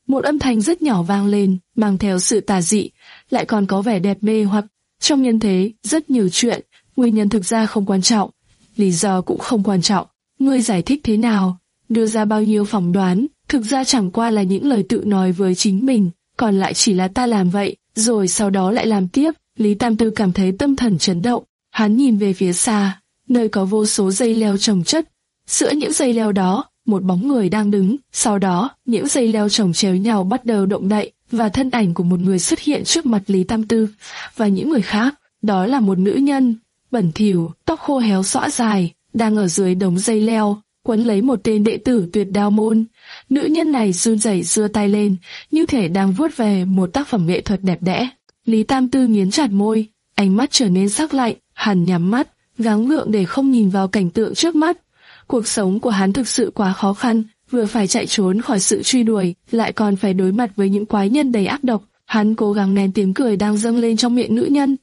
một âm thanh rất nhỏ vang lên, mang theo sự tà dị, lại còn có vẻ đẹp mê hoặc. Trong nhân thế, rất nhiều chuyện, nguyên nhân thực ra không quan trọng, lý do cũng không quan trọng. Ngươi giải thích thế nào, đưa ra bao nhiêu phỏng đoán, thực ra chẳng qua là những lời tự nói với chính mình, còn lại chỉ là ta làm vậy, rồi sau đó lại làm tiếp. Lý Tam Tư cảm thấy tâm thần chấn động, hắn nhìn về phía xa, nơi có vô số dây leo chồng chất. Giữa những dây leo đó, một bóng người đang đứng, sau đó, những dây leo chồng chéo nhau bắt đầu động đậy, và thân ảnh của một người xuất hiện trước mặt Lý Tam Tư, và những người khác, đó là một nữ nhân, bẩn thỉu, tóc khô héo xõa dài, đang ở dưới đống dây leo, quấn lấy một tên đệ tử Tuyệt Đao môn. Nữ nhân này run rẩy giơ tay lên, như thể đang vuốt về một tác phẩm nghệ thuật đẹp đẽ. Lý Tam Tư nghiến chặt môi, ánh mắt trở nên sắc lạnh, hắn nhắm mắt, gắng gượng để không nhìn vào cảnh tượng trước mắt. Cuộc sống của hắn thực sự quá khó khăn, vừa phải chạy trốn khỏi sự truy đuổi, lại còn phải đối mặt với những quái nhân đầy ác độc. Hắn cố gắng nén tiếng cười đang dâng lên trong miệng nữ nhân.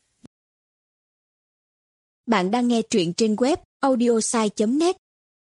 Bạn đang nghe truyện trên web audiosai chấm net.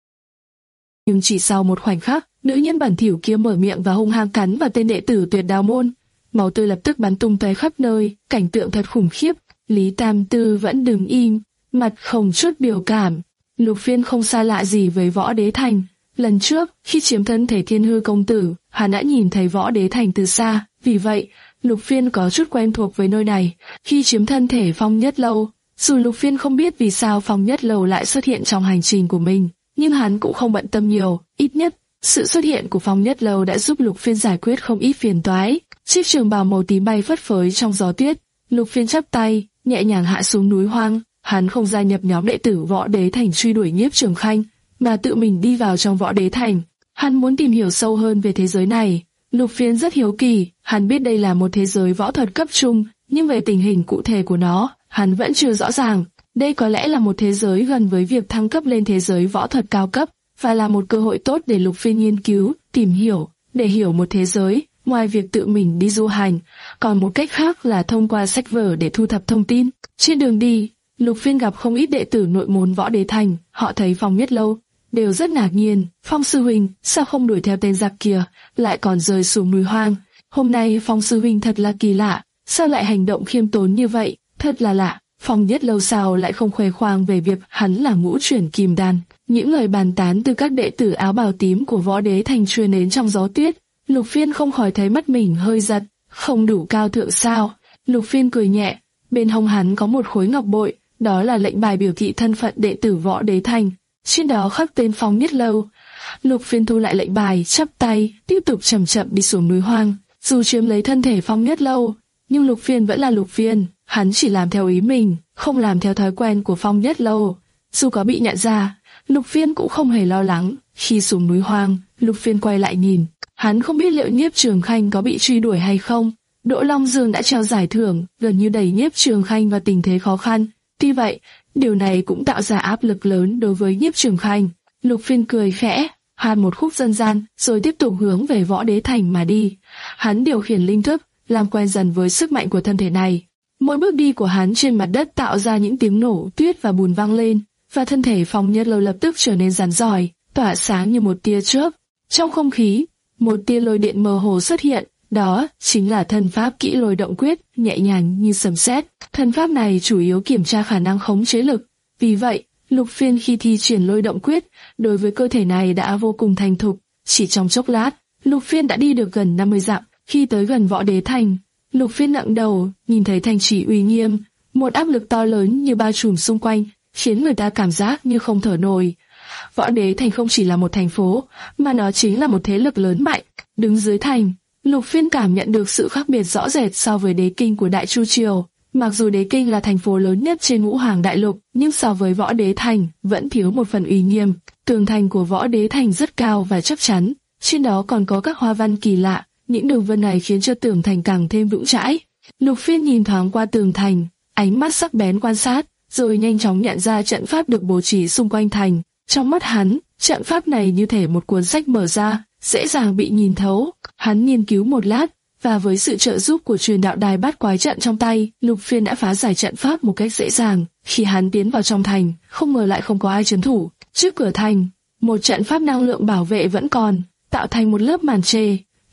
Nhưng chỉ sau một khoảnh khắc, nữ nhân bẩn thỉu kia mở miệng và hung hăng cắn vào tên đệ tử Tuyệt Đao môn. Máu tươi lập tức bắn tung tóe khắp nơi, cảnh tượng thật khủng khiếp. Lý Tam Tư vẫn đứng im, mặt không chút biểu cảm. Lục Phiên không xa lạ gì với Võ Đế Thành. Lần trước, khi chiếm thân thể Thiên Hư công tử, hắn đã nhìn thấy Võ Đế Thành từ xa, vì vậy, Lục Phiên có chút quen thuộc với nơi này. Khi chiếm thân thể Phong Nhất Lâu, dù Lục Phiên không biết vì sao Phong Nhất Lâu lại xuất hiện trong hành trình của mình, nhưng hắn cũng không bận tâm nhiều, ít nhất, sự xuất hiện của Phong Nhất Lâu đã giúp Lục Phiên giải quyết không ít phiền toái. Chiếc trường bào màu tím bay phất phới trong gió tuyết, Lục Phiên chắp tay, nhẹ nhàng hạ xuống núi hoang. Hắn không gia nhập nhóm đệ tử Võ Đế Thành truy đuổi Nhiếp Trường Khanh, mà tự mình đi vào trong Võ Đế Thành. Hắn muốn tìm hiểu sâu hơn về thế giới này. Lục Phiên rất hiếu kỳ, hắn biết đây là một thế giới võ thuật cấp trung, nhưng về tình hình cụ thể của nó, hắn vẫn chưa rõ ràng. Đây có lẽ là một thế giới gần với việc thăng cấp lên thế giới võ thuật cao cấp, và là một cơ hội tốt để Lục Phiên nghiên cứu, tìm hiểu. Để hiểu một thế giới, ngoài việc tự mình đi du hành, còn một cách khác là thông qua sách vở để thu thập thông tin. Trên đường đi, Lục Phiên gặp không ít đệ tử nội môn Võ Đế Thành, họ thấy Phong Nhất Lâu, đều rất ngạc nhiên. Phong sư huynh, sao không đuổi theo tên giặc kia, lại còn rơi xuống núi hoang? Hôm nay Phong sư huynh thật là kỳ lạ, sao lại hành động khiêm tốn như vậy, thật là lạ. Phong Nhất Lâu sao lại không khoe khoang về việc hắn là ngũ chuyển kim đan? Những lời bàn tán từ các đệ tử áo bào tím của Võ Đế Thành truyền đến trong gió tuyết. Lục Phiên không khỏi thấy mắt mình hơi giật, không đủ cao thượng sao? Lục Phiên cười nhẹ, bên hông hắn có một khối ngọc bội, đó là lệnh bài biểu thị thân phận đệ tử Võ Đế Thành, trên đó khắc tên Phong Nhất Lâu. Lục Phiên thu lại lệnh bài, chắp tay, tiếp tục chậm chậm đi xuống núi hoang. Dù chiếm lấy thân thể Phong Nhất Lâu, nhưng Lục Phiên vẫn là Lục Phiên, hắn chỉ làm theo ý mình, không làm theo thói quen của Phong Nhất Lâu. Dù có bị nhận ra, Lục Phiên cũng không hề lo lắng. Khi xuống núi hoang, Lục Phiên quay lại nhìn, hắn không biết liệu Nhiếp Trường Khanh có bị truy đuổi hay không. Đỗ Long Dương đã trao giải thưởng, gần như đẩy Nhiếp Trường Khanh vào tình thế khó khăn. Tuy vậy, điều này cũng tạo ra áp lực lớn đối với Nhiếp Trường Khanh. Lục Phiên cười khẽ, hát một khúc dân gian, rồi tiếp tục hướng về Võ Đế Thành mà đi. Hắn điều khiển linh thức, làm quen dần với sức mạnh của thân thể này. Mỗi bước đi của hắn trên mặt đất tạo ra những tiếng nổ, tuyết và bùn vang lên, và thân thể Phong Nhất Lâu lập tức trở nên rắn rỏi, tỏa sáng như một tia chớp. Trong không khí, một tia lôi điện mơ hồ xuất hiện, đó chính là thân pháp kỹ lôi động quyết, nhẹ nhàng như sấm sét. Thân pháp này chủ yếu kiểm tra khả năng khống chế lực. Vì vậy, Lục Phiên khi thi triển lôi động quyết, đối với cơ thể này đã vô cùng thành thục. Chỉ trong chốc lát, Lục Phiên đã đi được gần năm mươi dặm. Khi tới gần Võ Đế Thành, Lục Phiên ngẩng đầu, nhìn thấy thành trì uy nghiêm, một áp lực to lớn như bao trùm xung quanh, khiến người ta cảm giác như không thở nổi. Võ Đế Thành không chỉ là một thành phố, mà nó chính là một thế lực lớn mạnh. Đứng dưới thành, Lục Phiên cảm nhận được sự khác biệt rõ rệt so với Đế Kinh của Đại Chu Triều. Mặc dù Đế Kinh là thành phố lớn nhất trên ngũ hoàng đại lục, nhưng so với Võ Đế Thành vẫn thiếu một phần uy nghiêm. Tường thành của Võ Đế Thành rất cao và chắc chắn, trên đó còn có các hoa văn kỳ lạ. Những đường vân này khiến cho tường thành càng thêm vững chãi. Lục Phiên nhìn thoáng qua tường thành, ánh mắt sắc bén quan sát, rồi nhanh chóng nhận ra trận pháp được bố trí xung quanh thành. Trong mắt hắn, trận pháp này như thể một cuốn sách mở ra, dễ dàng bị nhìn thấu. Hắn nghiên cứu một lát, và với sự trợ giúp của truyền đạo đài bát quái trận trong tay, Lục Phiên đã phá giải trận pháp một cách dễ dàng. Khi hắn tiến vào trong thành, không ngờ lại không có ai trấn thủ. Trước cửa thành, một trận pháp năng lượng bảo vệ vẫn còn, tạo thành một lớp màn che.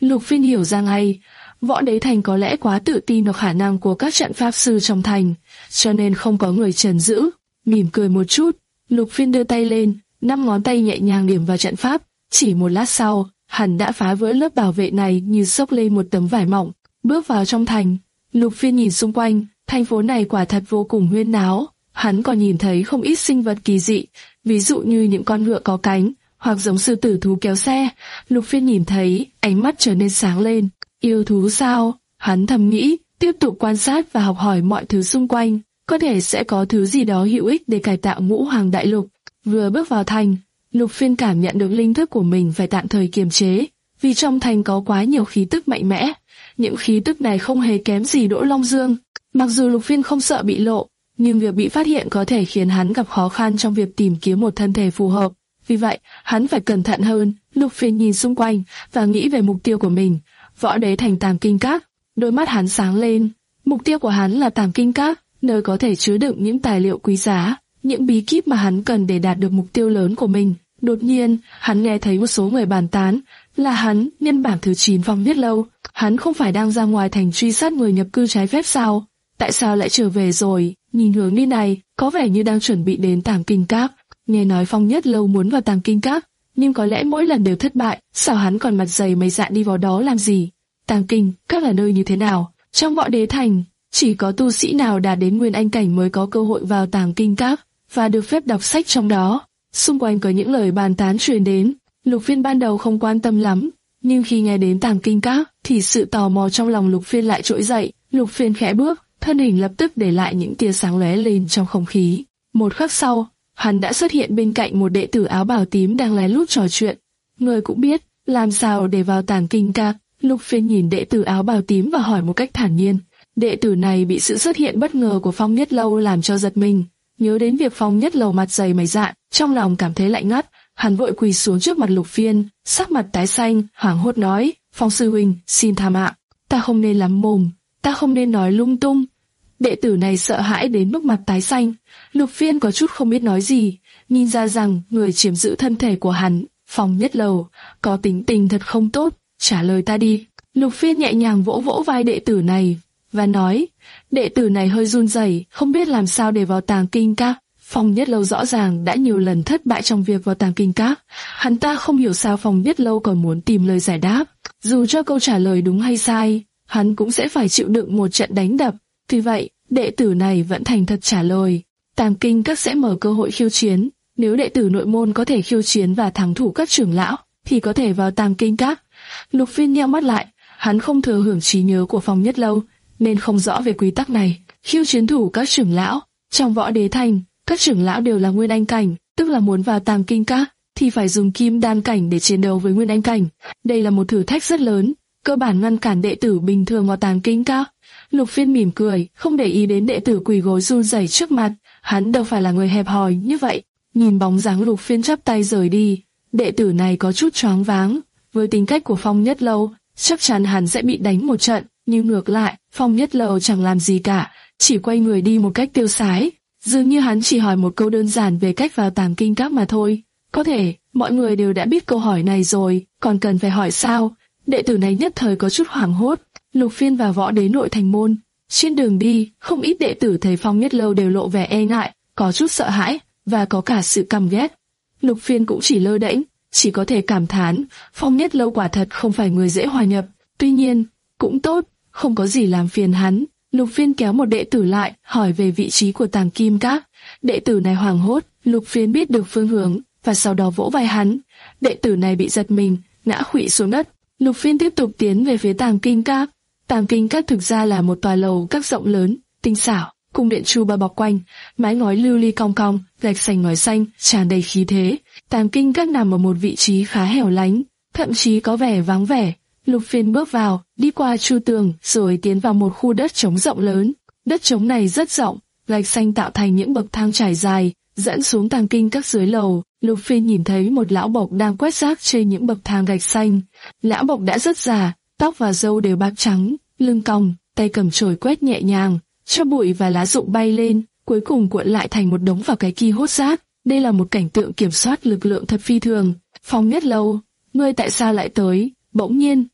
Lục Phiên hiểu ra ngay, Võ Đế Thành có lẽ quá tự tin vào khả năng của các trận pháp sư trong thành, cho nên không có người trấn giữ. Mỉm cười một chút, Lục Phiên đưa tay lên, năm ngón tay nhẹ nhàng điểm vào trận pháp. Chỉ một lát sau, hắn đã phá vỡ lớp bảo vệ này như xốc lên một tấm vải mỏng, bước vào trong thành. Lục Phiên nhìn xung quanh, thành phố này quả thật vô cùng huyên náo. Hắn còn nhìn thấy không ít sinh vật kỳ dị, ví dụ như những con ngựa có cánh, hoặc giống sư tử thú kéo xe. Lục Phiên nhìn thấy, ánh mắt trở nên sáng lên. Yêu thú sao? Hắn thầm nghĩ, tiếp tục quan sát và học hỏi mọi thứ xung quanh, có thể sẽ có thứ gì đó hữu ích để cải tạo Ngũ Hoàng Đại Lục. Vừa bước vào thành, Lục Phiên cảm nhận được linh thức của mình phải tạm thời kiềm chế, vì trong thành có quá nhiều khí tức mạnh mẽ. Những khí tức này không hề kém gì Đỗ Long Dương. Mặc dù Lục Phiên không sợ bị lộ, nhưng việc bị phát hiện có thể khiến hắn gặp khó khăn trong việc tìm kiếm một thân thể phù hợp. Vì vậy, hắn phải cẩn thận hơn. Lục Phiên nhìn xung quanh và nghĩ về mục tiêu của mình. Võ Đế Thành Tàm Kinh Các. Đôi mắt hắn sáng lên. Mục tiêu của hắn là Tàm Kinh Các, nơi có thể chứa đựng những tài liệu quý giá, những bí kíp mà hắn cần để đạt được mục tiêu lớn của mình. Đột nhiên, hắn nghe thấy một số người bàn tán, là hắn, nhân bảng thứ chín Phong Nhất Lâu. Hắn không phải đang ra ngoài thành truy sát người nhập cư trái phép sao? Tại sao lại trở về rồi? Nhìn hướng đi này, có vẻ như đang chuẩn bị đến Tàm Kinh Các. Nghe nói Phong Nhất Lâu muốn vào Tàm Kinh Các, nhưng có lẽ mỗi lần đều thất bại. Sao hắn còn mặt dày mày dạn đi vào đó làm gì? Tàm Kinh Các là nơi như thế nào? Trong Võ Đế Thành, chỉ có tu sĩ nào đạt đến Nguyên Anh cảnh mới có cơ hội vào Tàm Kinh Các và được phép đọc sách trong đó. Xung quanh có những lời bàn tán truyền đến. Lục Phiên ban đầu không quan tâm lắm, nhưng khi nghe đến Tàm Kinh Các thì sự tò mò trong lòng Lục Phiên lại trỗi dậy. Lục Phiên khẽ bước, thân hình lập tức để lại những tia sáng lóe lên trong không khí. Một khắc sau, hắn đã xuất hiện bên cạnh một đệ tử áo bào tím đang lén lút trò chuyện. Người cũng biết, làm sao để vào Tàm Kinh Các? Lục Phiên nhìn đệ tử áo bào tím và hỏi một cách thản nhiên. Đệ tử này bị sự xuất hiện bất ngờ của Phong Nhất Lâu làm cho giật mình. Nhớ đến việc Phong Nhất Lâu mặt dày mày dạn, trong lòng cảm thấy lạnh ngắt. Hắn vội quỳ xuống trước mặt Lục Phiên, sắc mặt tái xanh, hoảng hốt nói: Phong sư huynh, xin tha mạng, ta không nên lắm mồm, ta không nên nói lung tung. Đệ tử này sợ hãi đến mức mặt tái xanh. Lục Phiên có chút không biết nói gì, nhìn ra rằng người chiếm giữ thân thể của hắn, Phong Nhất Lâu, có tính tình thật không tốt. Trả lời ta đi. Lục Phiên nhẹ nhàng vỗ vỗ vai đệ tử này và nói. Đệ tử này hơi run rẩy, không biết làm sao để vào Tàm Kinh Các. Phong Nhất Lâu rõ ràng đã nhiều lần thất bại trong việc vào Tàm Kinh Các. Hắn ta không hiểu sao Phong Nhất Lâu còn muốn tìm lời giải đáp. Dù cho câu trả lời đúng hay sai, hắn cũng sẽ phải chịu đựng một trận đánh đập. Vì vậy, đệ tử này vẫn thành thật trả lời. Tàm Kinh Các sẽ mở cơ hội khiêu chiến. Nếu đệ tử nội môn có thể khiêu chiến và thắng thủ các trưởng lão, thì có thể vào Tàm Kinh Các. Lục Phiên nheo mắt lại, hắn không thừa hưởng trí nhớ của Phong Nhất Lâu, nên không rõ về quy tắc này. Khiêu chiến thủ các trưởng lão, trong Võ Đế Thành, các trưởng lão đều là Nguyên Anh cảnh, tức là muốn vào Tàm Kinh Các thì phải dùng Kim Đan cảnh để chiến đấu với Nguyên Anh cảnh. Đây là một thử thách rất lớn, cơ bản ngăn cản đệ tử bình thường vào Tàm Kinh Các. Lục Phiên mỉm cười, không để ý đến đệ tử quỳ gối run rẩy trước mặt, hắn đâu phải là người hẹp hòi như vậy. Nhìn bóng dáng Lục Phiên chắp tay rời đi, đệ tử này có chút choáng váng. Với tính cách của Phong Nhất Lâu, chắc chắn hắn sẽ bị đánh một trận, nhưng ngược lại, Phong Nhất Lâu chẳng làm gì cả, chỉ quay người đi một cách tiêu sái. Dường như hắn chỉ hỏi một câu đơn giản về cách vào Tàm Kinh Các mà thôi. Có thể, mọi người đều đã biết câu hỏi này rồi, còn cần phải hỏi sao? Đệ tử này nhất thời có chút hoảng hốt. Lục Phiên vào Võ Đế nội thành môn. Trên đường đi, không ít đệ tử thấy Phong Nhất Lâu đều lộ vẻ e ngại, có chút sợ hãi, và có cả sự căm ghét. Lục Phiên cũng chỉ lơ đễnh, chỉ có thể cảm thán, Phong Nhất Lâu quả thật không phải người dễ hòa nhập. Tuy nhiên, cũng tốt, không có gì làm phiền hắn. Lục Phiên kéo một đệ tử lại, hỏi về vị trí của Tàm Kinh Các. Đệ tử này hoảng hốt, Lục Phiên biết được phương hướng, và sau đó vỗ vai hắn. Đệ tử này bị giật mình, ngã khuỵu xuống đất. Lục Phiên tiếp tục tiến về phía Tàm Kinh Các. Tàm Kinh Các thực ra là một tòa lầu các rộng lớn, tinh xảo, cung điện chu ba bọc quanh, mái ngói lưu ly cong cong, gạch sành ngói xanh, tràn đầy khí thế. Tàm Kinh Các nằm ở một vị trí khá hẻo lánh, thậm chí có vẻ vắng vẻ. Lục Phiên bước vào, đi qua chu tường, rồi tiến vào một khu đất trống rộng lớn. Đất trống này rất rộng, gạch xanh tạo thành những bậc thang trải dài, dẫn xuống Tàm Kinh Các dưới lầu. Lục Phiên nhìn thấy một lão bộc đang quét rác trên những bậc thang gạch xanh. Lão bộc đã rất già, tóc và râu đều bạc trắng, lưng cong, tay cầm chổi quét nhẹ nhàng, cho bụi và lá rụng bay lên, cuối cùng cuộn lại thành một đống vào cái ki hốt rác. Đây là một cảnh tượng kiểm soát lực lượng thật phi thường. Phong Nhất Lâu, ngươi tại sao lại tới? Bỗng nhiên,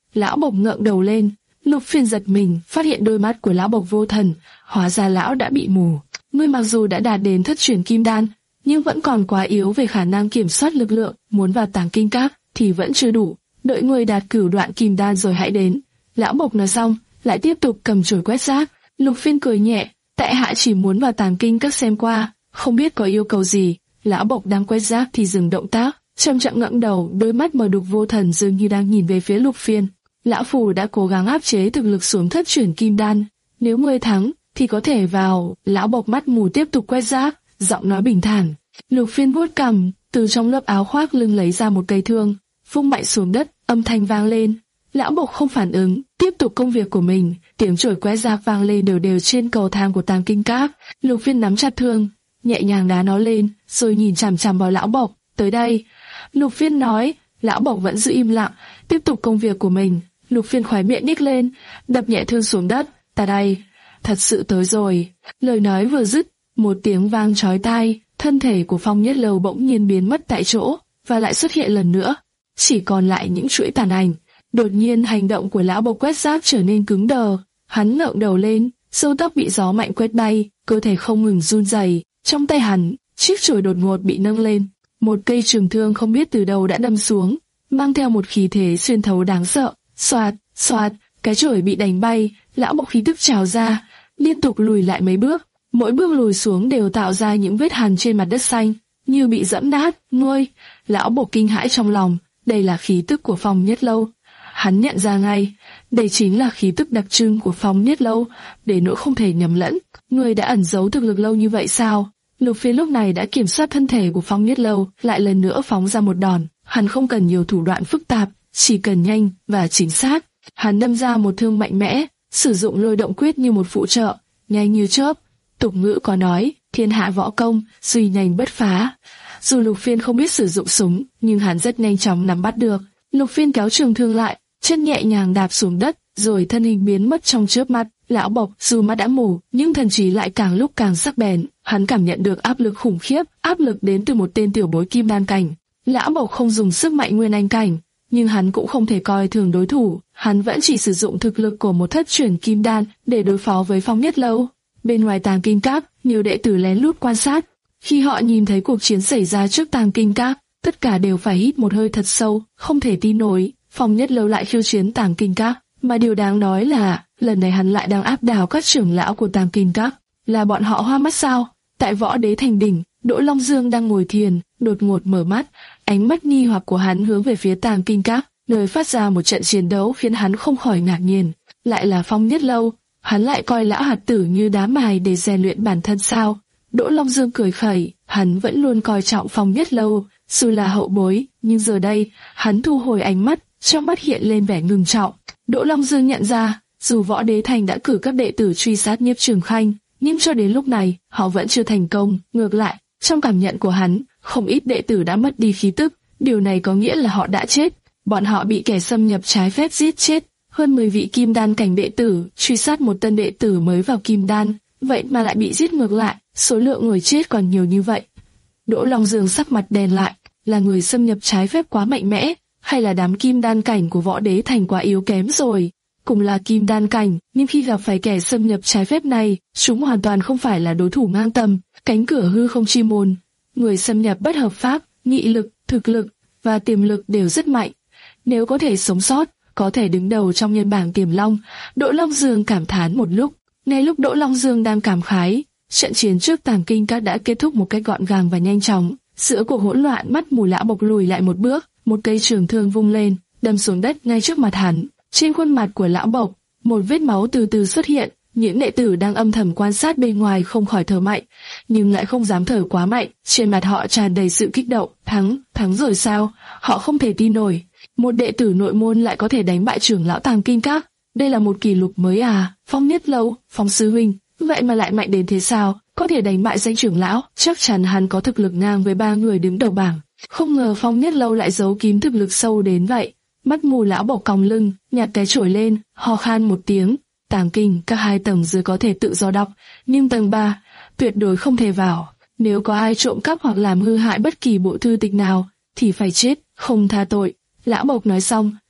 Lão Bộc ngẩng đầu lên, Lục Phiên giật mình, phát hiện đôi mắt của lão Bộc vô thần, hóa ra lão đã bị mù. Ngươi mặc dù đã đạt đến thất truyền kim đan, nhưng vẫn còn quá yếu về khả năng kiểm soát lực lượng, muốn vào Tàng Kinh Các thì vẫn chưa đủ. Đợi ngươi đạt cửu đoạn kim đan rồi hãy đến. Lão Bộc nói xong, lại tiếp tục cầm chổi quét rác. Lục Phiên cười nhẹ, tại hạ chỉ muốn vào Tàng Kinh Các xem qua, không biết có yêu cầu gì. Lão Bộc đang quét rác thì dừng động tác, chậm chậm ngẩng đầu, đôi mắt mờ đục vô thần dường như đang nhìn về phía Lục Phiên. Lão Phù đã cố gắng áp chế thực lực xuống thất truyền kim đan, nếu ngươi thắng thì có thể vào. Lão Bộc mắt mù tiếp tục quét rác, giọng nói bình thản. Lục Phiên vuốt cằm, từ trong lớp áo khoác lưng lấy ra một cây thương, vung mạnh xuống đất, âm thanh vang lên. Lão Bộc không phản ứng, tiếp tục công việc của mình. Tiếng chổi quét rác vang lên đều đều trên cầu thang của Tàng Kinh Các. Lục Phiên nắm chặt thương, nhẹ nhàng đá nó lên, rồi nhìn chằm chằm vào Lão Bộc. Tới đây. Lục Phiên nói. Lão Bộc vẫn giữ im lặng, tiếp tục công việc của mình. Lục Phiên khóe miệng nhếch lên, đập nhẹ thương xuống đất. Ta đây. Thật sự tới rồi. Lời nói vừa dứt, một tiếng vang chói tai, thân thể của Phong Nhất Lâu bỗng nhiên biến mất tại chỗ, và lại xuất hiện lần nữa. Chỉ còn lại những chuỗi tàn ảnh. Đột nhiên hành động của lão Bộc quét rác trở nên cứng đờ. Hắn ngẩng đầu lên, râu tóc bị gió mạnh quét bay, cơ thể không ngừng run rẩy. Trong tay hắn, chiếc chổi đột ngột bị nâng lên. Một cây trường thương không biết từ đâu đã đâm xuống, mang theo một khí thế xuyên thấu đáng sợ. Xoạt, xoạt, cái chổi bị đánh bay, lão Bộc khí tức trào ra, liên tục lùi lại mấy bước. Mỗi bước lùi xuống đều tạo ra những vết hằn trên mặt đất xanh, như bị dẫm nát. Nuôi, lão Bộc kinh hãi trong lòng, đây là khí tức của Phong Nhất Lâu. Hắn nhận ra ngay, đây chính là khí tức đặc trưng của Phong Nhất Lâu, để nỗi không thể nhầm lẫn. Người đã ẩn giấu thực lực lâu như vậy sao? Lục Phiên lúc này đã kiểm soát thân thể của Phong Nhất Lâu, lại lần nữa phóng ra một đòn. Hắn không cần nhiều thủ đoạn phức tạp, chỉ cần nhanh và chính xác. Hắn đâm ra một thương mạnh mẽ, sử dụng lôi động quyết như một phụ trợ, nhanh như chớp. Tục ngữ có nói, thiên hạ võ công, duy nhanh bất phá. Dù Lục Phiên không biết sử dụng súng, nhưng hắn rất nhanh chóng nắm bắt được. Lục Phiên kéo trường thương lại, chân nhẹ nhàng đạp xuống đất, rồi thân hình biến mất trong chớp mắt. Lão Bộc dù mắt đã mù, nhưng thần trí lại càng lúc càng sắc bén. Hắn cảm nhận được áp lực khủng khiếp, áp lực đến từ một tên tiểu bối kim đan cảnh. Lão Bộc không dùng sức mạnh nguyên anh cảnh, nhưng hắn cũng không thể coi thường đối thủ. Hắn vẫn chỉ sử dụng thực lực của một thất truyền kim đan để đối phó với Phong Nhất Lâu. Bên ngoài Tàng Kinh Các, nhiều đệ tử lén lút quan sát. Khi họ nhìn thấy cuộc chiến xảy ra trước Tàng Kinh Các, tất cả đều phải hít một hơi thật sâu, không thể tin nổi. Phong Nhất Lâu lại khiêu chiến Tàng Kinh Các, mà điều đáng nói là lần này hắn lại đang áp đảo các trưởng lão của Tàng Kinh Các. Là bọn họ hoa mắt sao? Tại Võ Đế Thành đỉnh, Đỗ Long Dương đang ngồi thiền, đột ngột mở mắt, ánh mắt nghi hoặc của hắn hướng về phía Tàng Kinh Các, nơi phát ra một trận chiến đấu khiến hắn không khỏi ngạc nhiên. Lại là Phong Nhất Lâu, hắn lại coi lão hạt tử như đá mài để rèn luyện bản thân sao? Đỗ Long Dương cười khẩy, hắn vẫn luôn coi trọng Phong Nhất Lâu, dù là hậu bối, nhưng giờ đây, hắn thu hồi ánh mắt, trong mắt hiện lên vẻ ngưng trọng. Đỗ Long Dương nhận ra, dù Võ Đế Thành đã cử các đệ tử truy sát Nhiếp Trường Khanh, nhưng cho đến lúc này, họ vẫn chưa thành công. Ngược lại, trong cảm nhận của hắn, không ít đệ tử đã mất đi khí tức, điều này có nghĩa là họ đã chết. Bọn họ bị kẻ xâm nhập trái phép giết chết. Hơn mười vị kim đan cảnh đệ tử truy sát một tân đệ tử mới vào kim đan, vậy mà lại bị giết ngược lại, số lượng người chết còn nhiều như vậy. Đỗ Long Dương sắc mặt đen lại, là người xâm nhập trái phép quá mạnh mẽ, hay là đám kim đan cảnh của Võ Đế Thành quá yếu kém rồi? Cùng là kim đan cảnh, nhưng khi gặp phải kẻ xâm nhập trái phép này, chúng hoàn toàn không phải là đối thủ ngang tầm. Cánh cửa hư không chi môn, người xâm nhập bất hợp pháp, nghị lực, thực lực và tiềm lực đều rất mạnh. Nếu có thể sống sót, có thể đứng đầu trong nhân bảng Tiềm Long. Đỗ Long Dương cảm thán một lúc. Ngay lúc Đỗ Long Dương đang cảm khái, trận chiến trước Tàng Kinh Các đã kết thúc một cách gọn gàng và nhanh chóng. Giữa cuộc hỗn loạn, mắt mù lão Bộc lùi lại một bước, một cây trường thương vung lên, đâm xuống đất ngay trước mặt hắn. Trên khuôn mặt của lão Bộc, một vết máu từ từ xuất hiện. Những đệ tử đang âm thầm quan sát bên ngoài không khỏi thở mạnh, nhưng lại không dám thở quá mạnh. Trên mặt họ tràn đầy sự kích động. Thắng, thắng rồi sao? Họ không thể tin nổi. Một đệ tử nội môn lại có thể đánh bại trưởng lão Tàng Kinh Các. Đây là một kỷ lục mới à? Phong Nhất Lâu, Phong sư huynh, vậy mà lại mạnh đến thế sao? Có thể đánh bại danh trưởng lão, chắc chắn hắn có thực lực ngang với ba người đứng đầu bảng. Không ngờ Phong Nhất Lâu lại giấu kín thực lực sâu đến vậy. Mắt mù lão Bộc còng lưng, nhặt cái chổi lên, ho khan một tiếng. Tàng Kinh Các hai tầng dưới có thể tự do đọc, nhưng tầng ba tuyệt đối không thể vào. Nếu có ai trộm cắp hoặc làm hư hại bất kỳ bộ thư tịch nào, thì phải chết, không tha tội. Lão Bộc nói xong,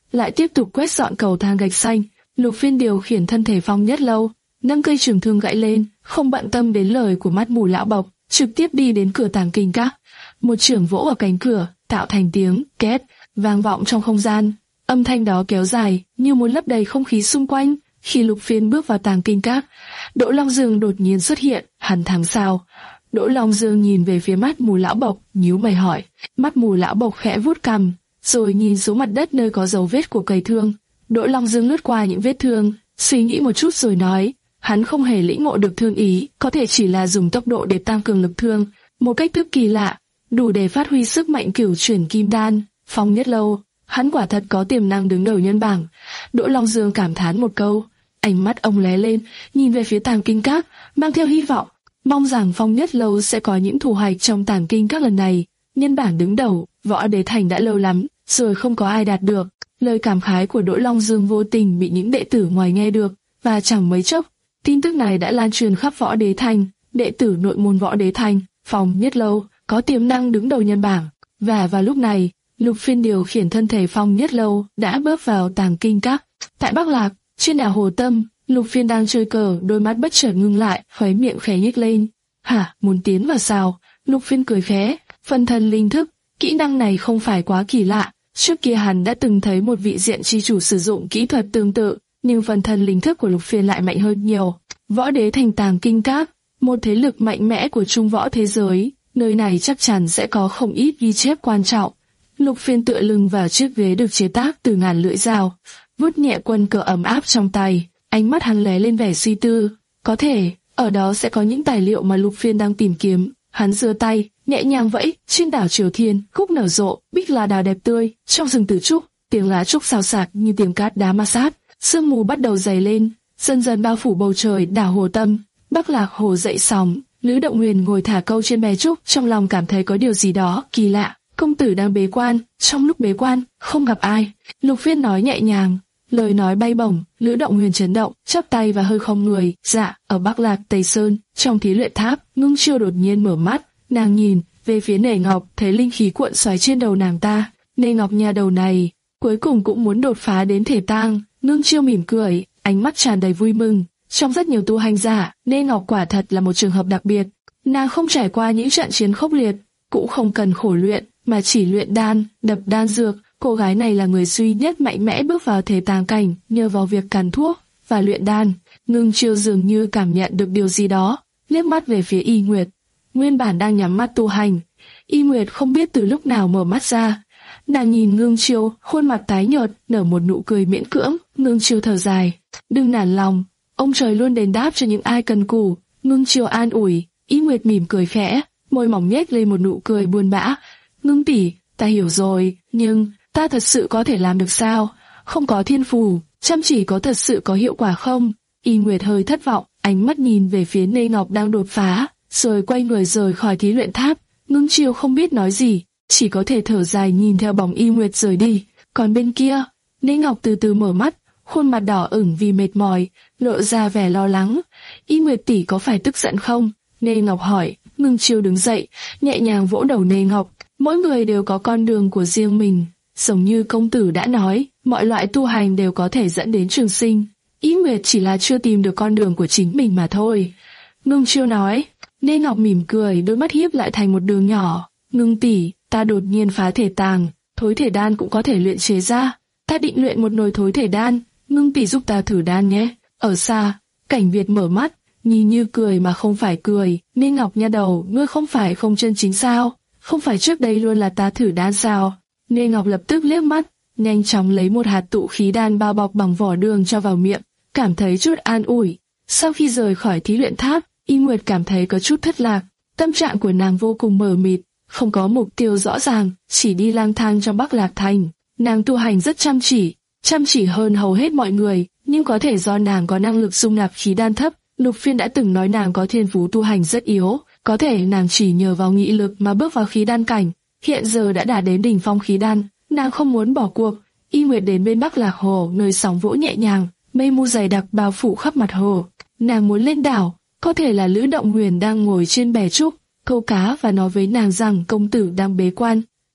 lại tiếp tục quét dọn cầu thang gạch xanh. Lục Phiên điều khiển thân thể Phong Nhất Lâu, nâng cây trường thương gãy lên, không bận tâm đến lời của mắt mù lão bộc, trực tiếp đi đến cửa tàng kinh các. Một chưởng vỗ vào cánh cửa, tạo thành tiếng két vang vọng trong không gian. Âm thanh đó kéo dài như muốn lấp đầy không khí xung quanh. Khi Lục Phiên bước vào tàng kinh các, Đỗ Long Dương đột nhiên xuất hiện. Hắn thắng sao? Đỗ Long Dương nhìn về phía mắt mù lão bộc, nhíu mày hỏi. Mắt mù lão bộc khẽ vuốt cằm, rồi nhìn xuống mặt đất nơi có dấu vết của cây thương. Đỗ Long Dương lướt qua những vết thương, suy nghĩ một chút rồi nói, hắn không hề lĩnh ngộ được thương ý, có thể chỉ là dùng tốc độ để tăng cường lực thương, một cách thức kỳ lạ, đủ để phát huy sức mạnh cửu chuyển kim đan. Phong Nhất Lâu, hắn quả thật có tiềm năng đứng đầu nhân bảng. Đỗ Long Dương cảm thán một câu, ánh mắt ông lóe lên, nhìn về phía tàng kinh các, mang theo hy vọng, mong rằng Phong Nhất Lâu sẽ có những thu hoạch trong tàng kinh các lần này. Nhân bảng đứng đầu, Võ Đế Thành đã lâu lắm rồi không có ai đạt được. Lời cảm khái của Đỗ Long Dương vô tình bị những đệ tử ngoài nghe được, và chẳng mấy chốc, tin tức này đã lan truyền khắp Võ Đế Thành. Đệ tử nội môn Võ Đế Thành, Phong Nhất Lâu có tiềm năng đứng đầu nhân bảng. Và vào lúc này, Lục Phiên điều khiển thân thể Phong Nhất Lâu đã bước vào tàng kinh các. Tại Bắc Lạc, trên đảo Hồ Tâm, Lục Phiên đang chơi cờ, đôi mắt bất chợt ngưng lại, khóe miệng khẽ nhếch lên. Hả, muốn tiến vào sao? Lục Phiên cười khẽ. Phân thân linh thức, kỹ năng này không phải quá kỳ lạ. Trước kia hắn đã từng thấy một vị diện chi chủ sử dụng kỹ thuật tương tự, nhưng phân thân linh thức của Lục Phiên lại mạnh hơn nhiều. Võ Đế Thành tàng kinh các, một thế lực mạnh mẽ của trung võ thế giới, nơi này chắc chắn sẽ có không ít ghi chép quan trọng. Lục Phiên tựa lưng vào chiếc ghế được chế tác từ ngàn lưỡi dao, vuốt nhẹ quân cờ ấm áp trong tay, ánh mắt hắn lóe lên vẻ suy tư. Có thể ở đó sẽ có những tài liệu mà Lục Phiên đang tìm kiếm. Hắn giơ tay, nhẹ nhàng vẫy, trên đảo Triều Thiên, cúc nở rộ, bích là đào đẹp tươi, trong rừng tử trúc, tiếng lá trúc xào xạc như tiếng cát đá ma sát, sương mù bắt đầu dày lên, dần dần bao phủ bầu trời đảo Hồ Tâm. Bắc Lạc hồ dậy sóng, Lữ Động Huyền ngồi thả câu trên bè trúc, trong lòng cảm thấy có điều gì đó kỳ lạ. Công tử đang bế quan, trong lúc bế quan, không gặp ai. Lục Phiên nói nhẹ nhàng, lời nói bay bổng. Lữ Động Huyền chấn động, chắp tay và hơi khom người. Dạ, ở Bắc Lạc Tây Sơn, trong thí luyện tháp, Ngưng Chiêu đột nhiên mở mắt, nàng nhìn về phía Nề Ngọc, thấy linh khí cuộn xoáy trên đầu nàng ta. Nề Ngọc nhà đầu này, cuối cùng cũng muốn đột phá đến thể tang. Ngưng Chiêu mỉm cười, ánh mắt tràn đầy vui mừng. Trong rất nhiều tu hành giả, Nề Ngọc quả thật là một trường hợp đặc biệt. Nàng không trải qua những trận chiến khốc liệt, cũng không cần khổ luyện, mà chỉ luyện đan, đập đan dược. Cô gái này là người duy nhất mạnh mẽ bước vào thể tàng cảnh nhờ vào việc càn thuốc và luyện đan. Ngưng Chiêu dường như cảm nhận được điều gì đó, liếc mắt về phía Y Nguyệt. Nguyên bản đang nhắm mắt tu hành, Y Nguyệt không biết từ lúc nào mở mắt ra. Nàng nhìn Ngưng Chiêu, khuôn mặt tái nhợt, nở một nụ cười miễn cưỡng. Ngưng Chiêu thở dài, đừng nản lòng, ông trời luôn đền đáp cho những ai cần cù. Ngưng Chiêu an ủi. Y Nguyệt mỉm cười khẽ, môi mỏng nhếch lên một nụ cười buồn bã. Ngưng tỷ, ta hiểu rồi, nhưng ta thật sự có thể làm được sao? Không có thiên phù, chăm chỉ có thật sự có hiệu quả không? Y Nguyệt hơi thất vọng, ánh mắt nhìn về phía Nê Ngọc đang đột phá, rồi quay người rời khỏi thí luyện tháp. Ngưng Chiêu không biết nói gì, chỉ có thể thở dài nhìn theo bóng Y Nguyệt rời đi. Còn bên kia, Nê Ngọc từ từ mở mắt, khuôn mặt đỏ ửng vì mệt mỏi, lộ ra vẻ lo lắng. Y Nguyệt tỷ có phải tức giận không? Nê Ngọc hỏi. Ngưng Chiêu đứng dậy, nhẹ nhàng vỗ đầu Nê Ngọc. Mỗi người đều có con đường của riêng mình, giống như công tử đã nói, mọi loại tu hành đều có thể dẫn đến trường sinh. Y Nguyệt chỉ là chưa tìm được con đường của chính mình mà thôi. Ngưng Chiêu nói. Nê Ngọc mỉm cười, đôi mắt híp lại thành một đường nhỏ. Ngưng tỷ, ta đột nhiên phá thể tàng, thối thể đan cũng có thể luyện chế ra. Ta định luyện một nồi thối thể đan, Ngưng tỷ giúp ta thử đan nhé. Ở xa, Cảnh Việt mở mắt, nhìn như cười mà không phải cười. Nê Ngọc nha đầu, ngươi không phải không chân chính sao? Không phải trước đây luôn là ta thử đan sao? Nê Ngọc lập tức liếc mắt, nhanh chóng lấy một hạt tụ khí đan bao bọc bằng vỏ đường cho vào miệng, cảm thấy chút an ủi. Sau khi rời khỏi thí luyện tháp, Y Nguyệt cảm thấy có chút thất lạc, tâm trạng của nàng vô cùng mờ mịt, không có mục tiêu rõ ràng, chỉ đi lang thang trong Bắc Lạc Thành. Nàng tu hành rất chăm chỉ, chăm chỉ hơn hầu hết mọi người, nhưng có thể do nàng có năng lực dung nạp khí đan thấp. Lục Phiên đã từng nói nàng có thiên phú tu hành rất yếu, có thể nàng chỉ nhờ vào nghị lực mà bước vào khí đan cảnh, hiện giờ đã đạt đến đỉnh phong khí đan. Nàng không muốn bỏ cuộc. Y Nguyệt đến bên Bắc Lạc Hồ, nơi sóng vỗ nhẹ nhàng, mây mù dày đặc bao phủ khắp mặt hồ. Nàng muốn lên đảo, có thể là Lữ Động Huyền đang ngồi trên bè trúc câu cá và nói với nàng rằng công tử đang bế quan.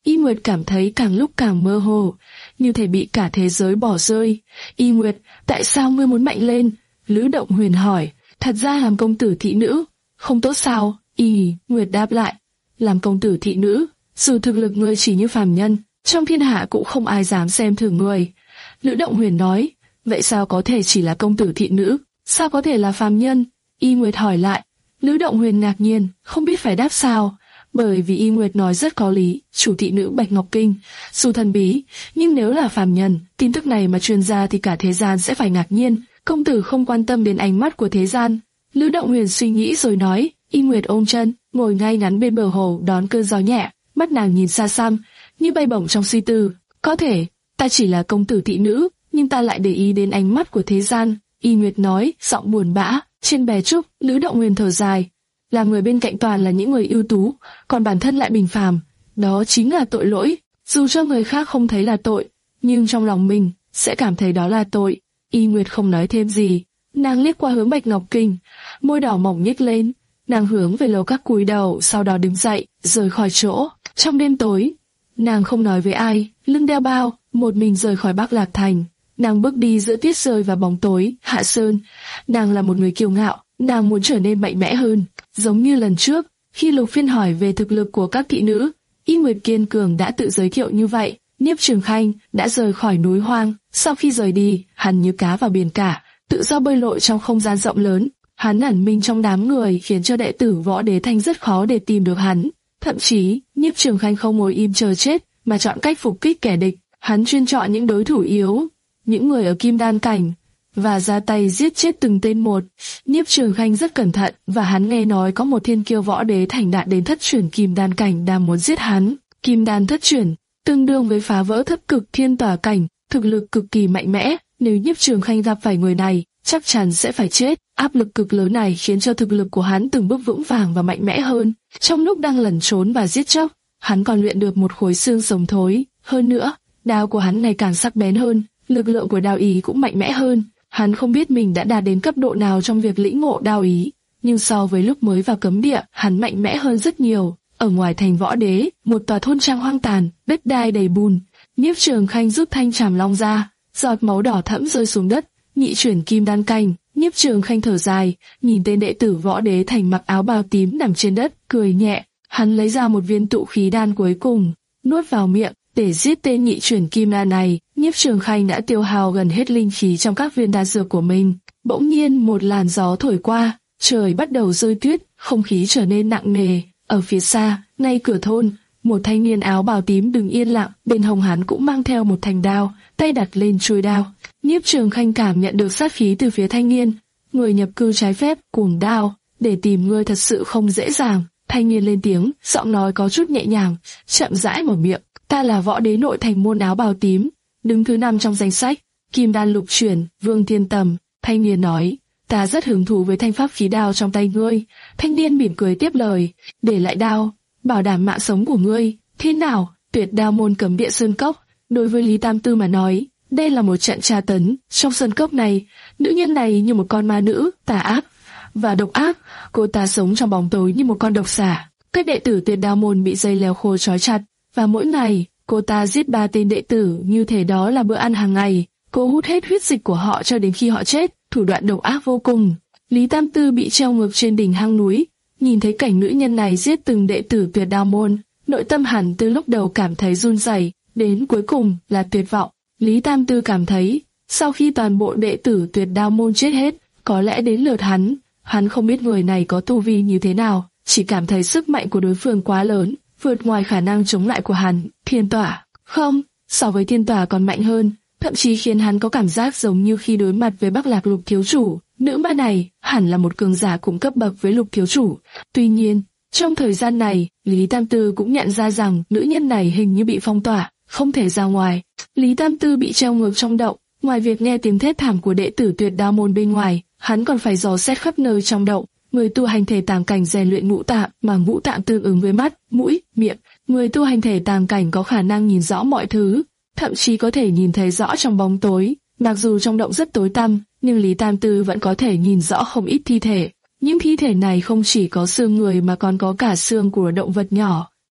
Y Nguyệt cảm thấy càng lúc càng mơ hồ, như thể bị cả thế giới bỏ rơi. Y Nguyệt, tại sao ngươi muốn mạnh lên? Lữ Động Huyền hỏi. Thật ra làm công tử thị nữ, không tốt sao? Y Nguyệt đáp lại. Làm công tử thị nữ, dù thực lực ngươi chỉ như phàm nhân, trong thiên hạ cũng không ai dám xem thường ngươi. Lữ Động Huyền nói. Vậy sao có thể chỉ là công tử thị nữ? Sao có thể là phàm nhân? Y Nguyệt hỏi lại. Lữ Động Huyền ngạc nhiên, không biết phải đáp sao. Bởi vì Y Nguyệt nói rất có lý, chủ thị nữ Bạch Ngọc Kinh, dù thần bí, nhưng nếu là phàm nhân, tin tức này mà truyền ra thì cả thế gian sẽ phải ngạc nhiên. Công tử không quan tâm đến ánh mắt của thế gian. Lữ Động Huyền suy nghĩ rồi nói. Y Nguyệt ôm chân, ngồi ngay ngắn bên bờ hồ đón cơn gió nhẹ, mắt nàng nhìn xa xăm, như bay bổng trong suy tư. Có thể, ta chỉ là công tử thị nữ, nhưng ta lại để ý đến ánh mắt của thế gian. Y Nguyệt nói, giọng buồn bã. Trên bè trúc, Lữ Động Huyền thở dài. Làm người bên cạnh toàn là những người ưu tú, còn bản thân lại bình phàm. Đó chính là tội lỗi. Dù cho người khác không thấy là tội, nhưng trong lòng mình sẽ cảm thấy đó là tội. Y Nguyệt không nói thêm gì. Nàng liếc qua hướng Bạch Ngọc Kinh, môi đỏ mỏng nhếch lên. Nàng hướng về lầu các cúi đầu, sau đó đứng dậy, rời khỏi chỗ. Trong đêm tối, nàng không nói với ai, lưng đeo bao, một mình rời khỏi Bắc Lạc Thành. Nàng bước đi giữa tuyết rơi và bóng tối, Hạ Sơn. Nàng là một người kiêu ngạo, nàng muốn trở nên mạnh mẽ hơn. Giống như lần trước, khi Lục Phiên hỏi về thực lực của các thị nữ, Y Nguyệt kiên cường đã tự giới thiệu như vậy. Nhiếp Trường Khanh đã rời khỏi núi hoang. Sau khi rời đi, hắn như cá vào biển cả, tự do bơi lội trong không gian rộng lớn. Hắn ẩn mình trong đám người khiến cho đệ tử Võ Đế Thành rất khó để tìm được hắn. Thậm chí, Nhiếp Trường Khanh không ngồi im chờ chết, mà chọn cách phục kích kẻ địch. Hắn chuyên chọn những đối thủ yếu, những người ở kim đan cảnh, và ra tay giết chết từng tên một. Nhiếp Trường Khanh rất cẩn thận, và hắn nghe nói có một thiên kiêu Võ Đế Thành đạt đến thất chuyển kim đan cảnh đang muốn giết hắn. Kim đan thất chuyển, tương đương với phá vỡ thất cực thiên tỏa cảnh, thực lực cực kỳ mạnh mẽ. Nếu Nhiếp Trường Khanh gặp phải người này, chắc chắn sẽ phải chết. Áp lực cực lớn này khiến cho thực lực của hắn từng bước vững vàng và mạnh mẽ hơn. Trong lúc đang lẩn trốn và giết chóc, hắn còn luyện được một khối xương sống thối. Hơn nữa, đao của hắn ngày càng sắc bén hơn, lực lượng của đao ý cũng mạnh mẽ hơn. Hắn không biết mình đã đạt đến cấp độ nào trong việc lĩnh ngộ đao ý, nhưng so với lúc mới vào cấm địa, hắn mạnh mẽ hơn rất nhiều. Ở ngoài thành Võ Đế, một tòa thôn trang hoang tàn, đất đai đầy bùn. Nhiếp Trường Khanh rút thanh trảm long ra, giọt máu đỏ thẫm rơi xuống đất. Nhị chuyển kim đan cảnh. Nhiếp Trường Khanh thở dài, nhìn tên đệ tử Võ Đế Thành mặc áo bào tím nằm trên đất, cười nhẹ. Hắn lấy ra một viên tụ khí đan cuối cùng, nuốt vào miệng. Để giết tên nhị chuyển kim đan này, Nhiếp Trường Khanh đã tiêu hao gần hết linh khí trong các viên đan dược của mình. Bỗng nhiên một làn gió thổi qua, trời bắt đầu rơi tuyết, không khí trở nên nặng nề. Ở phía xa, ngay cửa thôn, một thanh niên áo bào tím đứng yên lặng, bên hông hắn cũng mang theo một thanh đao, tay đặt lên chuôi đao. Nhiếp Trường Khanh cảm nhận được sát khí từ phía thanh niên. Người nhập cư trái phép, cuồng đao, để tìm ngươi thật sự không dễ dàng. Thanh niên lên tiếng, giọng nói có chút nhẹ nhàng, chậm rãi mở miệng. Ta là Võ Đế nội thành môn áo bào tím, đứng thứ năm trong danh sách, kim đan lục chuyển, Vương Thiên Tầm. Thanh niên nói, ta rất hứng thú với thanh pháp khí đao trong tay ngươi. Thanh niên mỉm cười tiếp lời, để lại đao, bảo đảm mạng sống của ngươi. Thế nào? Tuyệt đao môn cấm địa sơn cốc. Đối với Lý Tam Tư mà nói, đây là một trận tra tấn. Trong sơn cốc này, nữ nhân này như một con ma nữ, tà ác và độc ác. Cô ta sống trong bóng tối như một con độc xà. Các đệ tử Tuyệt đao môn bị dây leo khô trói chặt, và mỗi ngày cô ta giết ba tên đệ tử như thể đó là bữa ăn hàng ngày. Cô hút hết huyết dịch của họ cho đến khi họ chết, thủ đoạn độc ác vô cùng. Lý Tam Tư bị treo ngược trên đỉnh hang núi, nhìn thấy cảnh nữ nhân này giết từng đệ tử Tuyệt đao môn, nội tâm hắn từ lúc đầu cảm thấy run rẩy, đến cuối cùng là tuyệt vọng. Lý Tam Tư cảm thấy, sau khi toàn bộ đệ tử Tuyệt đao môn chết hết, có lẽ đến lượt hắn. Hắn không biết người này có tu vi như thế nào, chỉ cảm thấy sức mạnh của đối phương quá lớn, vượt ngoài khả năng chống lại của hắn. Thiên tỏa, không, so với thiên tỏa còn mạnh hơn, thậm chí khiến hắn có cảm giác giống như khi đối mặt với Bắc Lạc Lục thiếu chủ. Nữ ma này hẳn là một cường giả cùng cấp bậc với Lục thiếu chủ. Tuy nhiên, trong thời gian này, Lý Tam Tư cũng nhận ra rằng nữ nhân này hình như bị phong tỏa, không thể ra ngoài. Lý Tam Tư bị treo ngược trong động, ngoài việc nghe tiếng thét thảm của đệ tử Tuyệt đao môn bên ngoài, hắn còn phải dò xét khắp nơi trong động. Người tu hành thể tàng cảnh rèn luyện ngũ tạng, mà ngũ tạng tương ứng với mắt, mũi, miệng. Người tu hành thể tàng cảnh có khả năng nhìn rõ mọi thứ, thậm chí có thể nhìn thấy rõ trong bóng tối. Mặc dù trong động rất tối tăm, nhưng Lý Tam Tư vẫn có thể nhìn rõ không ít thi thể. Những thi thể này không chỉ có xương người mà còn có cả xương của động vật nhỏ.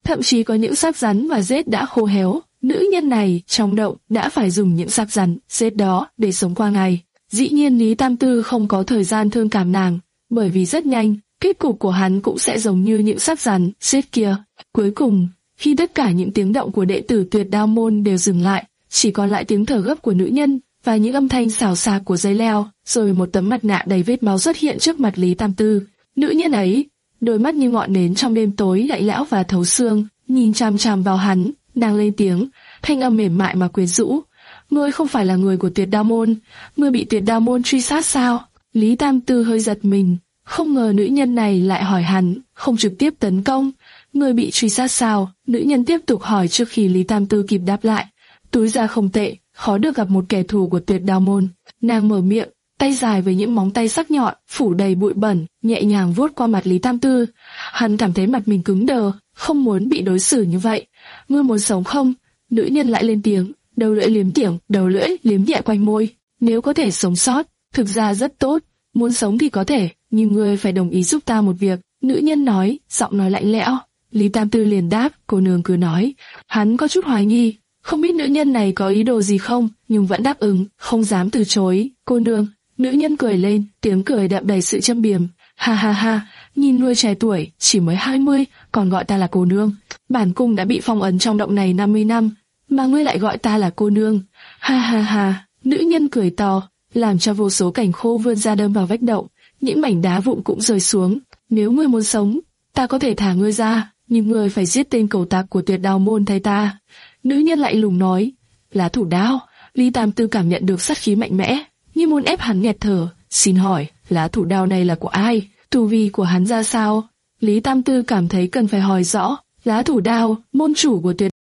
thậm chí có những xác rắn và rết đã khô héo. Nữ nhân này trong động đã phải dùng những xác rắn, rết đó để sống qua ngày. Dĩ nhiên Lý Tam Tư không có thời gian thương cảm nàng, bởi vì rất nhanh, kết cục của hắn cũng sẽ giống như những xác rắn, rết kia. Cuối cùng, khi tất cả những tiếng động của đệ tử Tuyệt Đao môn đều dừng lại, chỉ còn lại tiếng thở gấp của nữ nhân và những âm thanh xào xạc của dây leo, rồi một tấm mặt nạ đầy vết máu xuất hiện trước mặt Lý Tam Tư. Nữ nhân ấy, đôi mắt như ngọn nến trong đêm tối lạnh lẽo và thấu xương, nhìn chằm chằm vào hắn, nàng lên tiếng, thanh âm mềm mại mà quyến rũ. Ngươi không phải là người của Tuyệt Đao môn, ngươi bị Tuyệt Đao môn truy sát sao? Lý Tam Tư hơi giật mình, không ngờ nữ nhân này lại hỏi hắn, không trực tiếp tấn công. Ngươi bị truy sát sao? Nữ nhân tiếp tục hỏi trước khi Lý Tam Tư kịp đáp lại. Túi ra không tệ, khó được gặp một kẻ thù của Tuyệt Đao môn. Nàng mở miệng, tay dài với những móng tay sắc nhọn, phủ đầy bụi bẩn, nhẹ nhàng vuốt qua mặt Lý Tam Tư. Hắn cảm thấy mặt mình cứng đờ, không muốn bị đối xử như vậy. Ngươi muốn sống không? Nữ nhân lại lên tiếng, đầu lưỡi liếm tiểng, đầu lưỡi liếm nhẹ quanh môi. Nếu có thể sống sót, thực ra rất tốt. Muốn sống thì có thể, nhưng ngươi phải đồng ý giúp ta một việc. Nữ nhân nói, giọng nói lạnh lẽo. Lý Tam Tư liền đáp, cô nương cứ nói. Hắn có chút hoài nghi, không biết nữ nhân này có ý đồ gì không, nhưng vẫn đáp ứng, không dám từ chối. Cô nương. Nữ nhân cười lên, tiếng cười đậm đầy sự châm biếm. Ha ha ha, nhìn ngươi trẻ tuổi, chỉ mới hai mươi, còn gọi ta là cô nương. Bản cung đã bị phong ấn trong động này năm mươi năm, mà ngươi lại gọi ta là cô nương. Ha ha ha, nữ nhân cười to, làm cho vô số cành khô vươn ra đâm vào vách động, những mảnh đá vụn cũng rơi xuống. Nếu ngươi muốn sống, ta có thể thả ngươi ra, nhưng ngươi phải giết tên cẩu tặc của Tuyệt Đao môn thay ta. Nữ nhân lại lùng nói, lá thủ đao. Lý Tam Tư cảm nhận được sát khí mạnh mẽ, như muốn ép hắn nghẹt thở. Xin hỏi, lá thủ đao này là của ai? Tu vi của hắn ra sao? Lý Tam Tư cảm thấy cần phải hỏi rõ. Lá thủ đao, môn chủ của Tuyệt.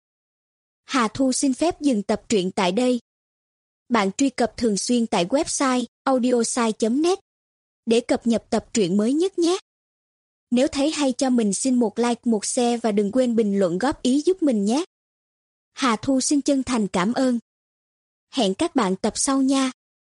Hà Thu xin phép dừng tập truyện tại đây. Bạn truy cập thường xuyên tại website audiosai chấm net để cập nhật tập truyện mới nhất nhé. Nếu thấy hay cho mình xin một like, một share và đừng quên bình luận góp ý giúp mình nhé. Hà Thu xin chân thành cảm ơn. Hẹn các bạn tập sau nha.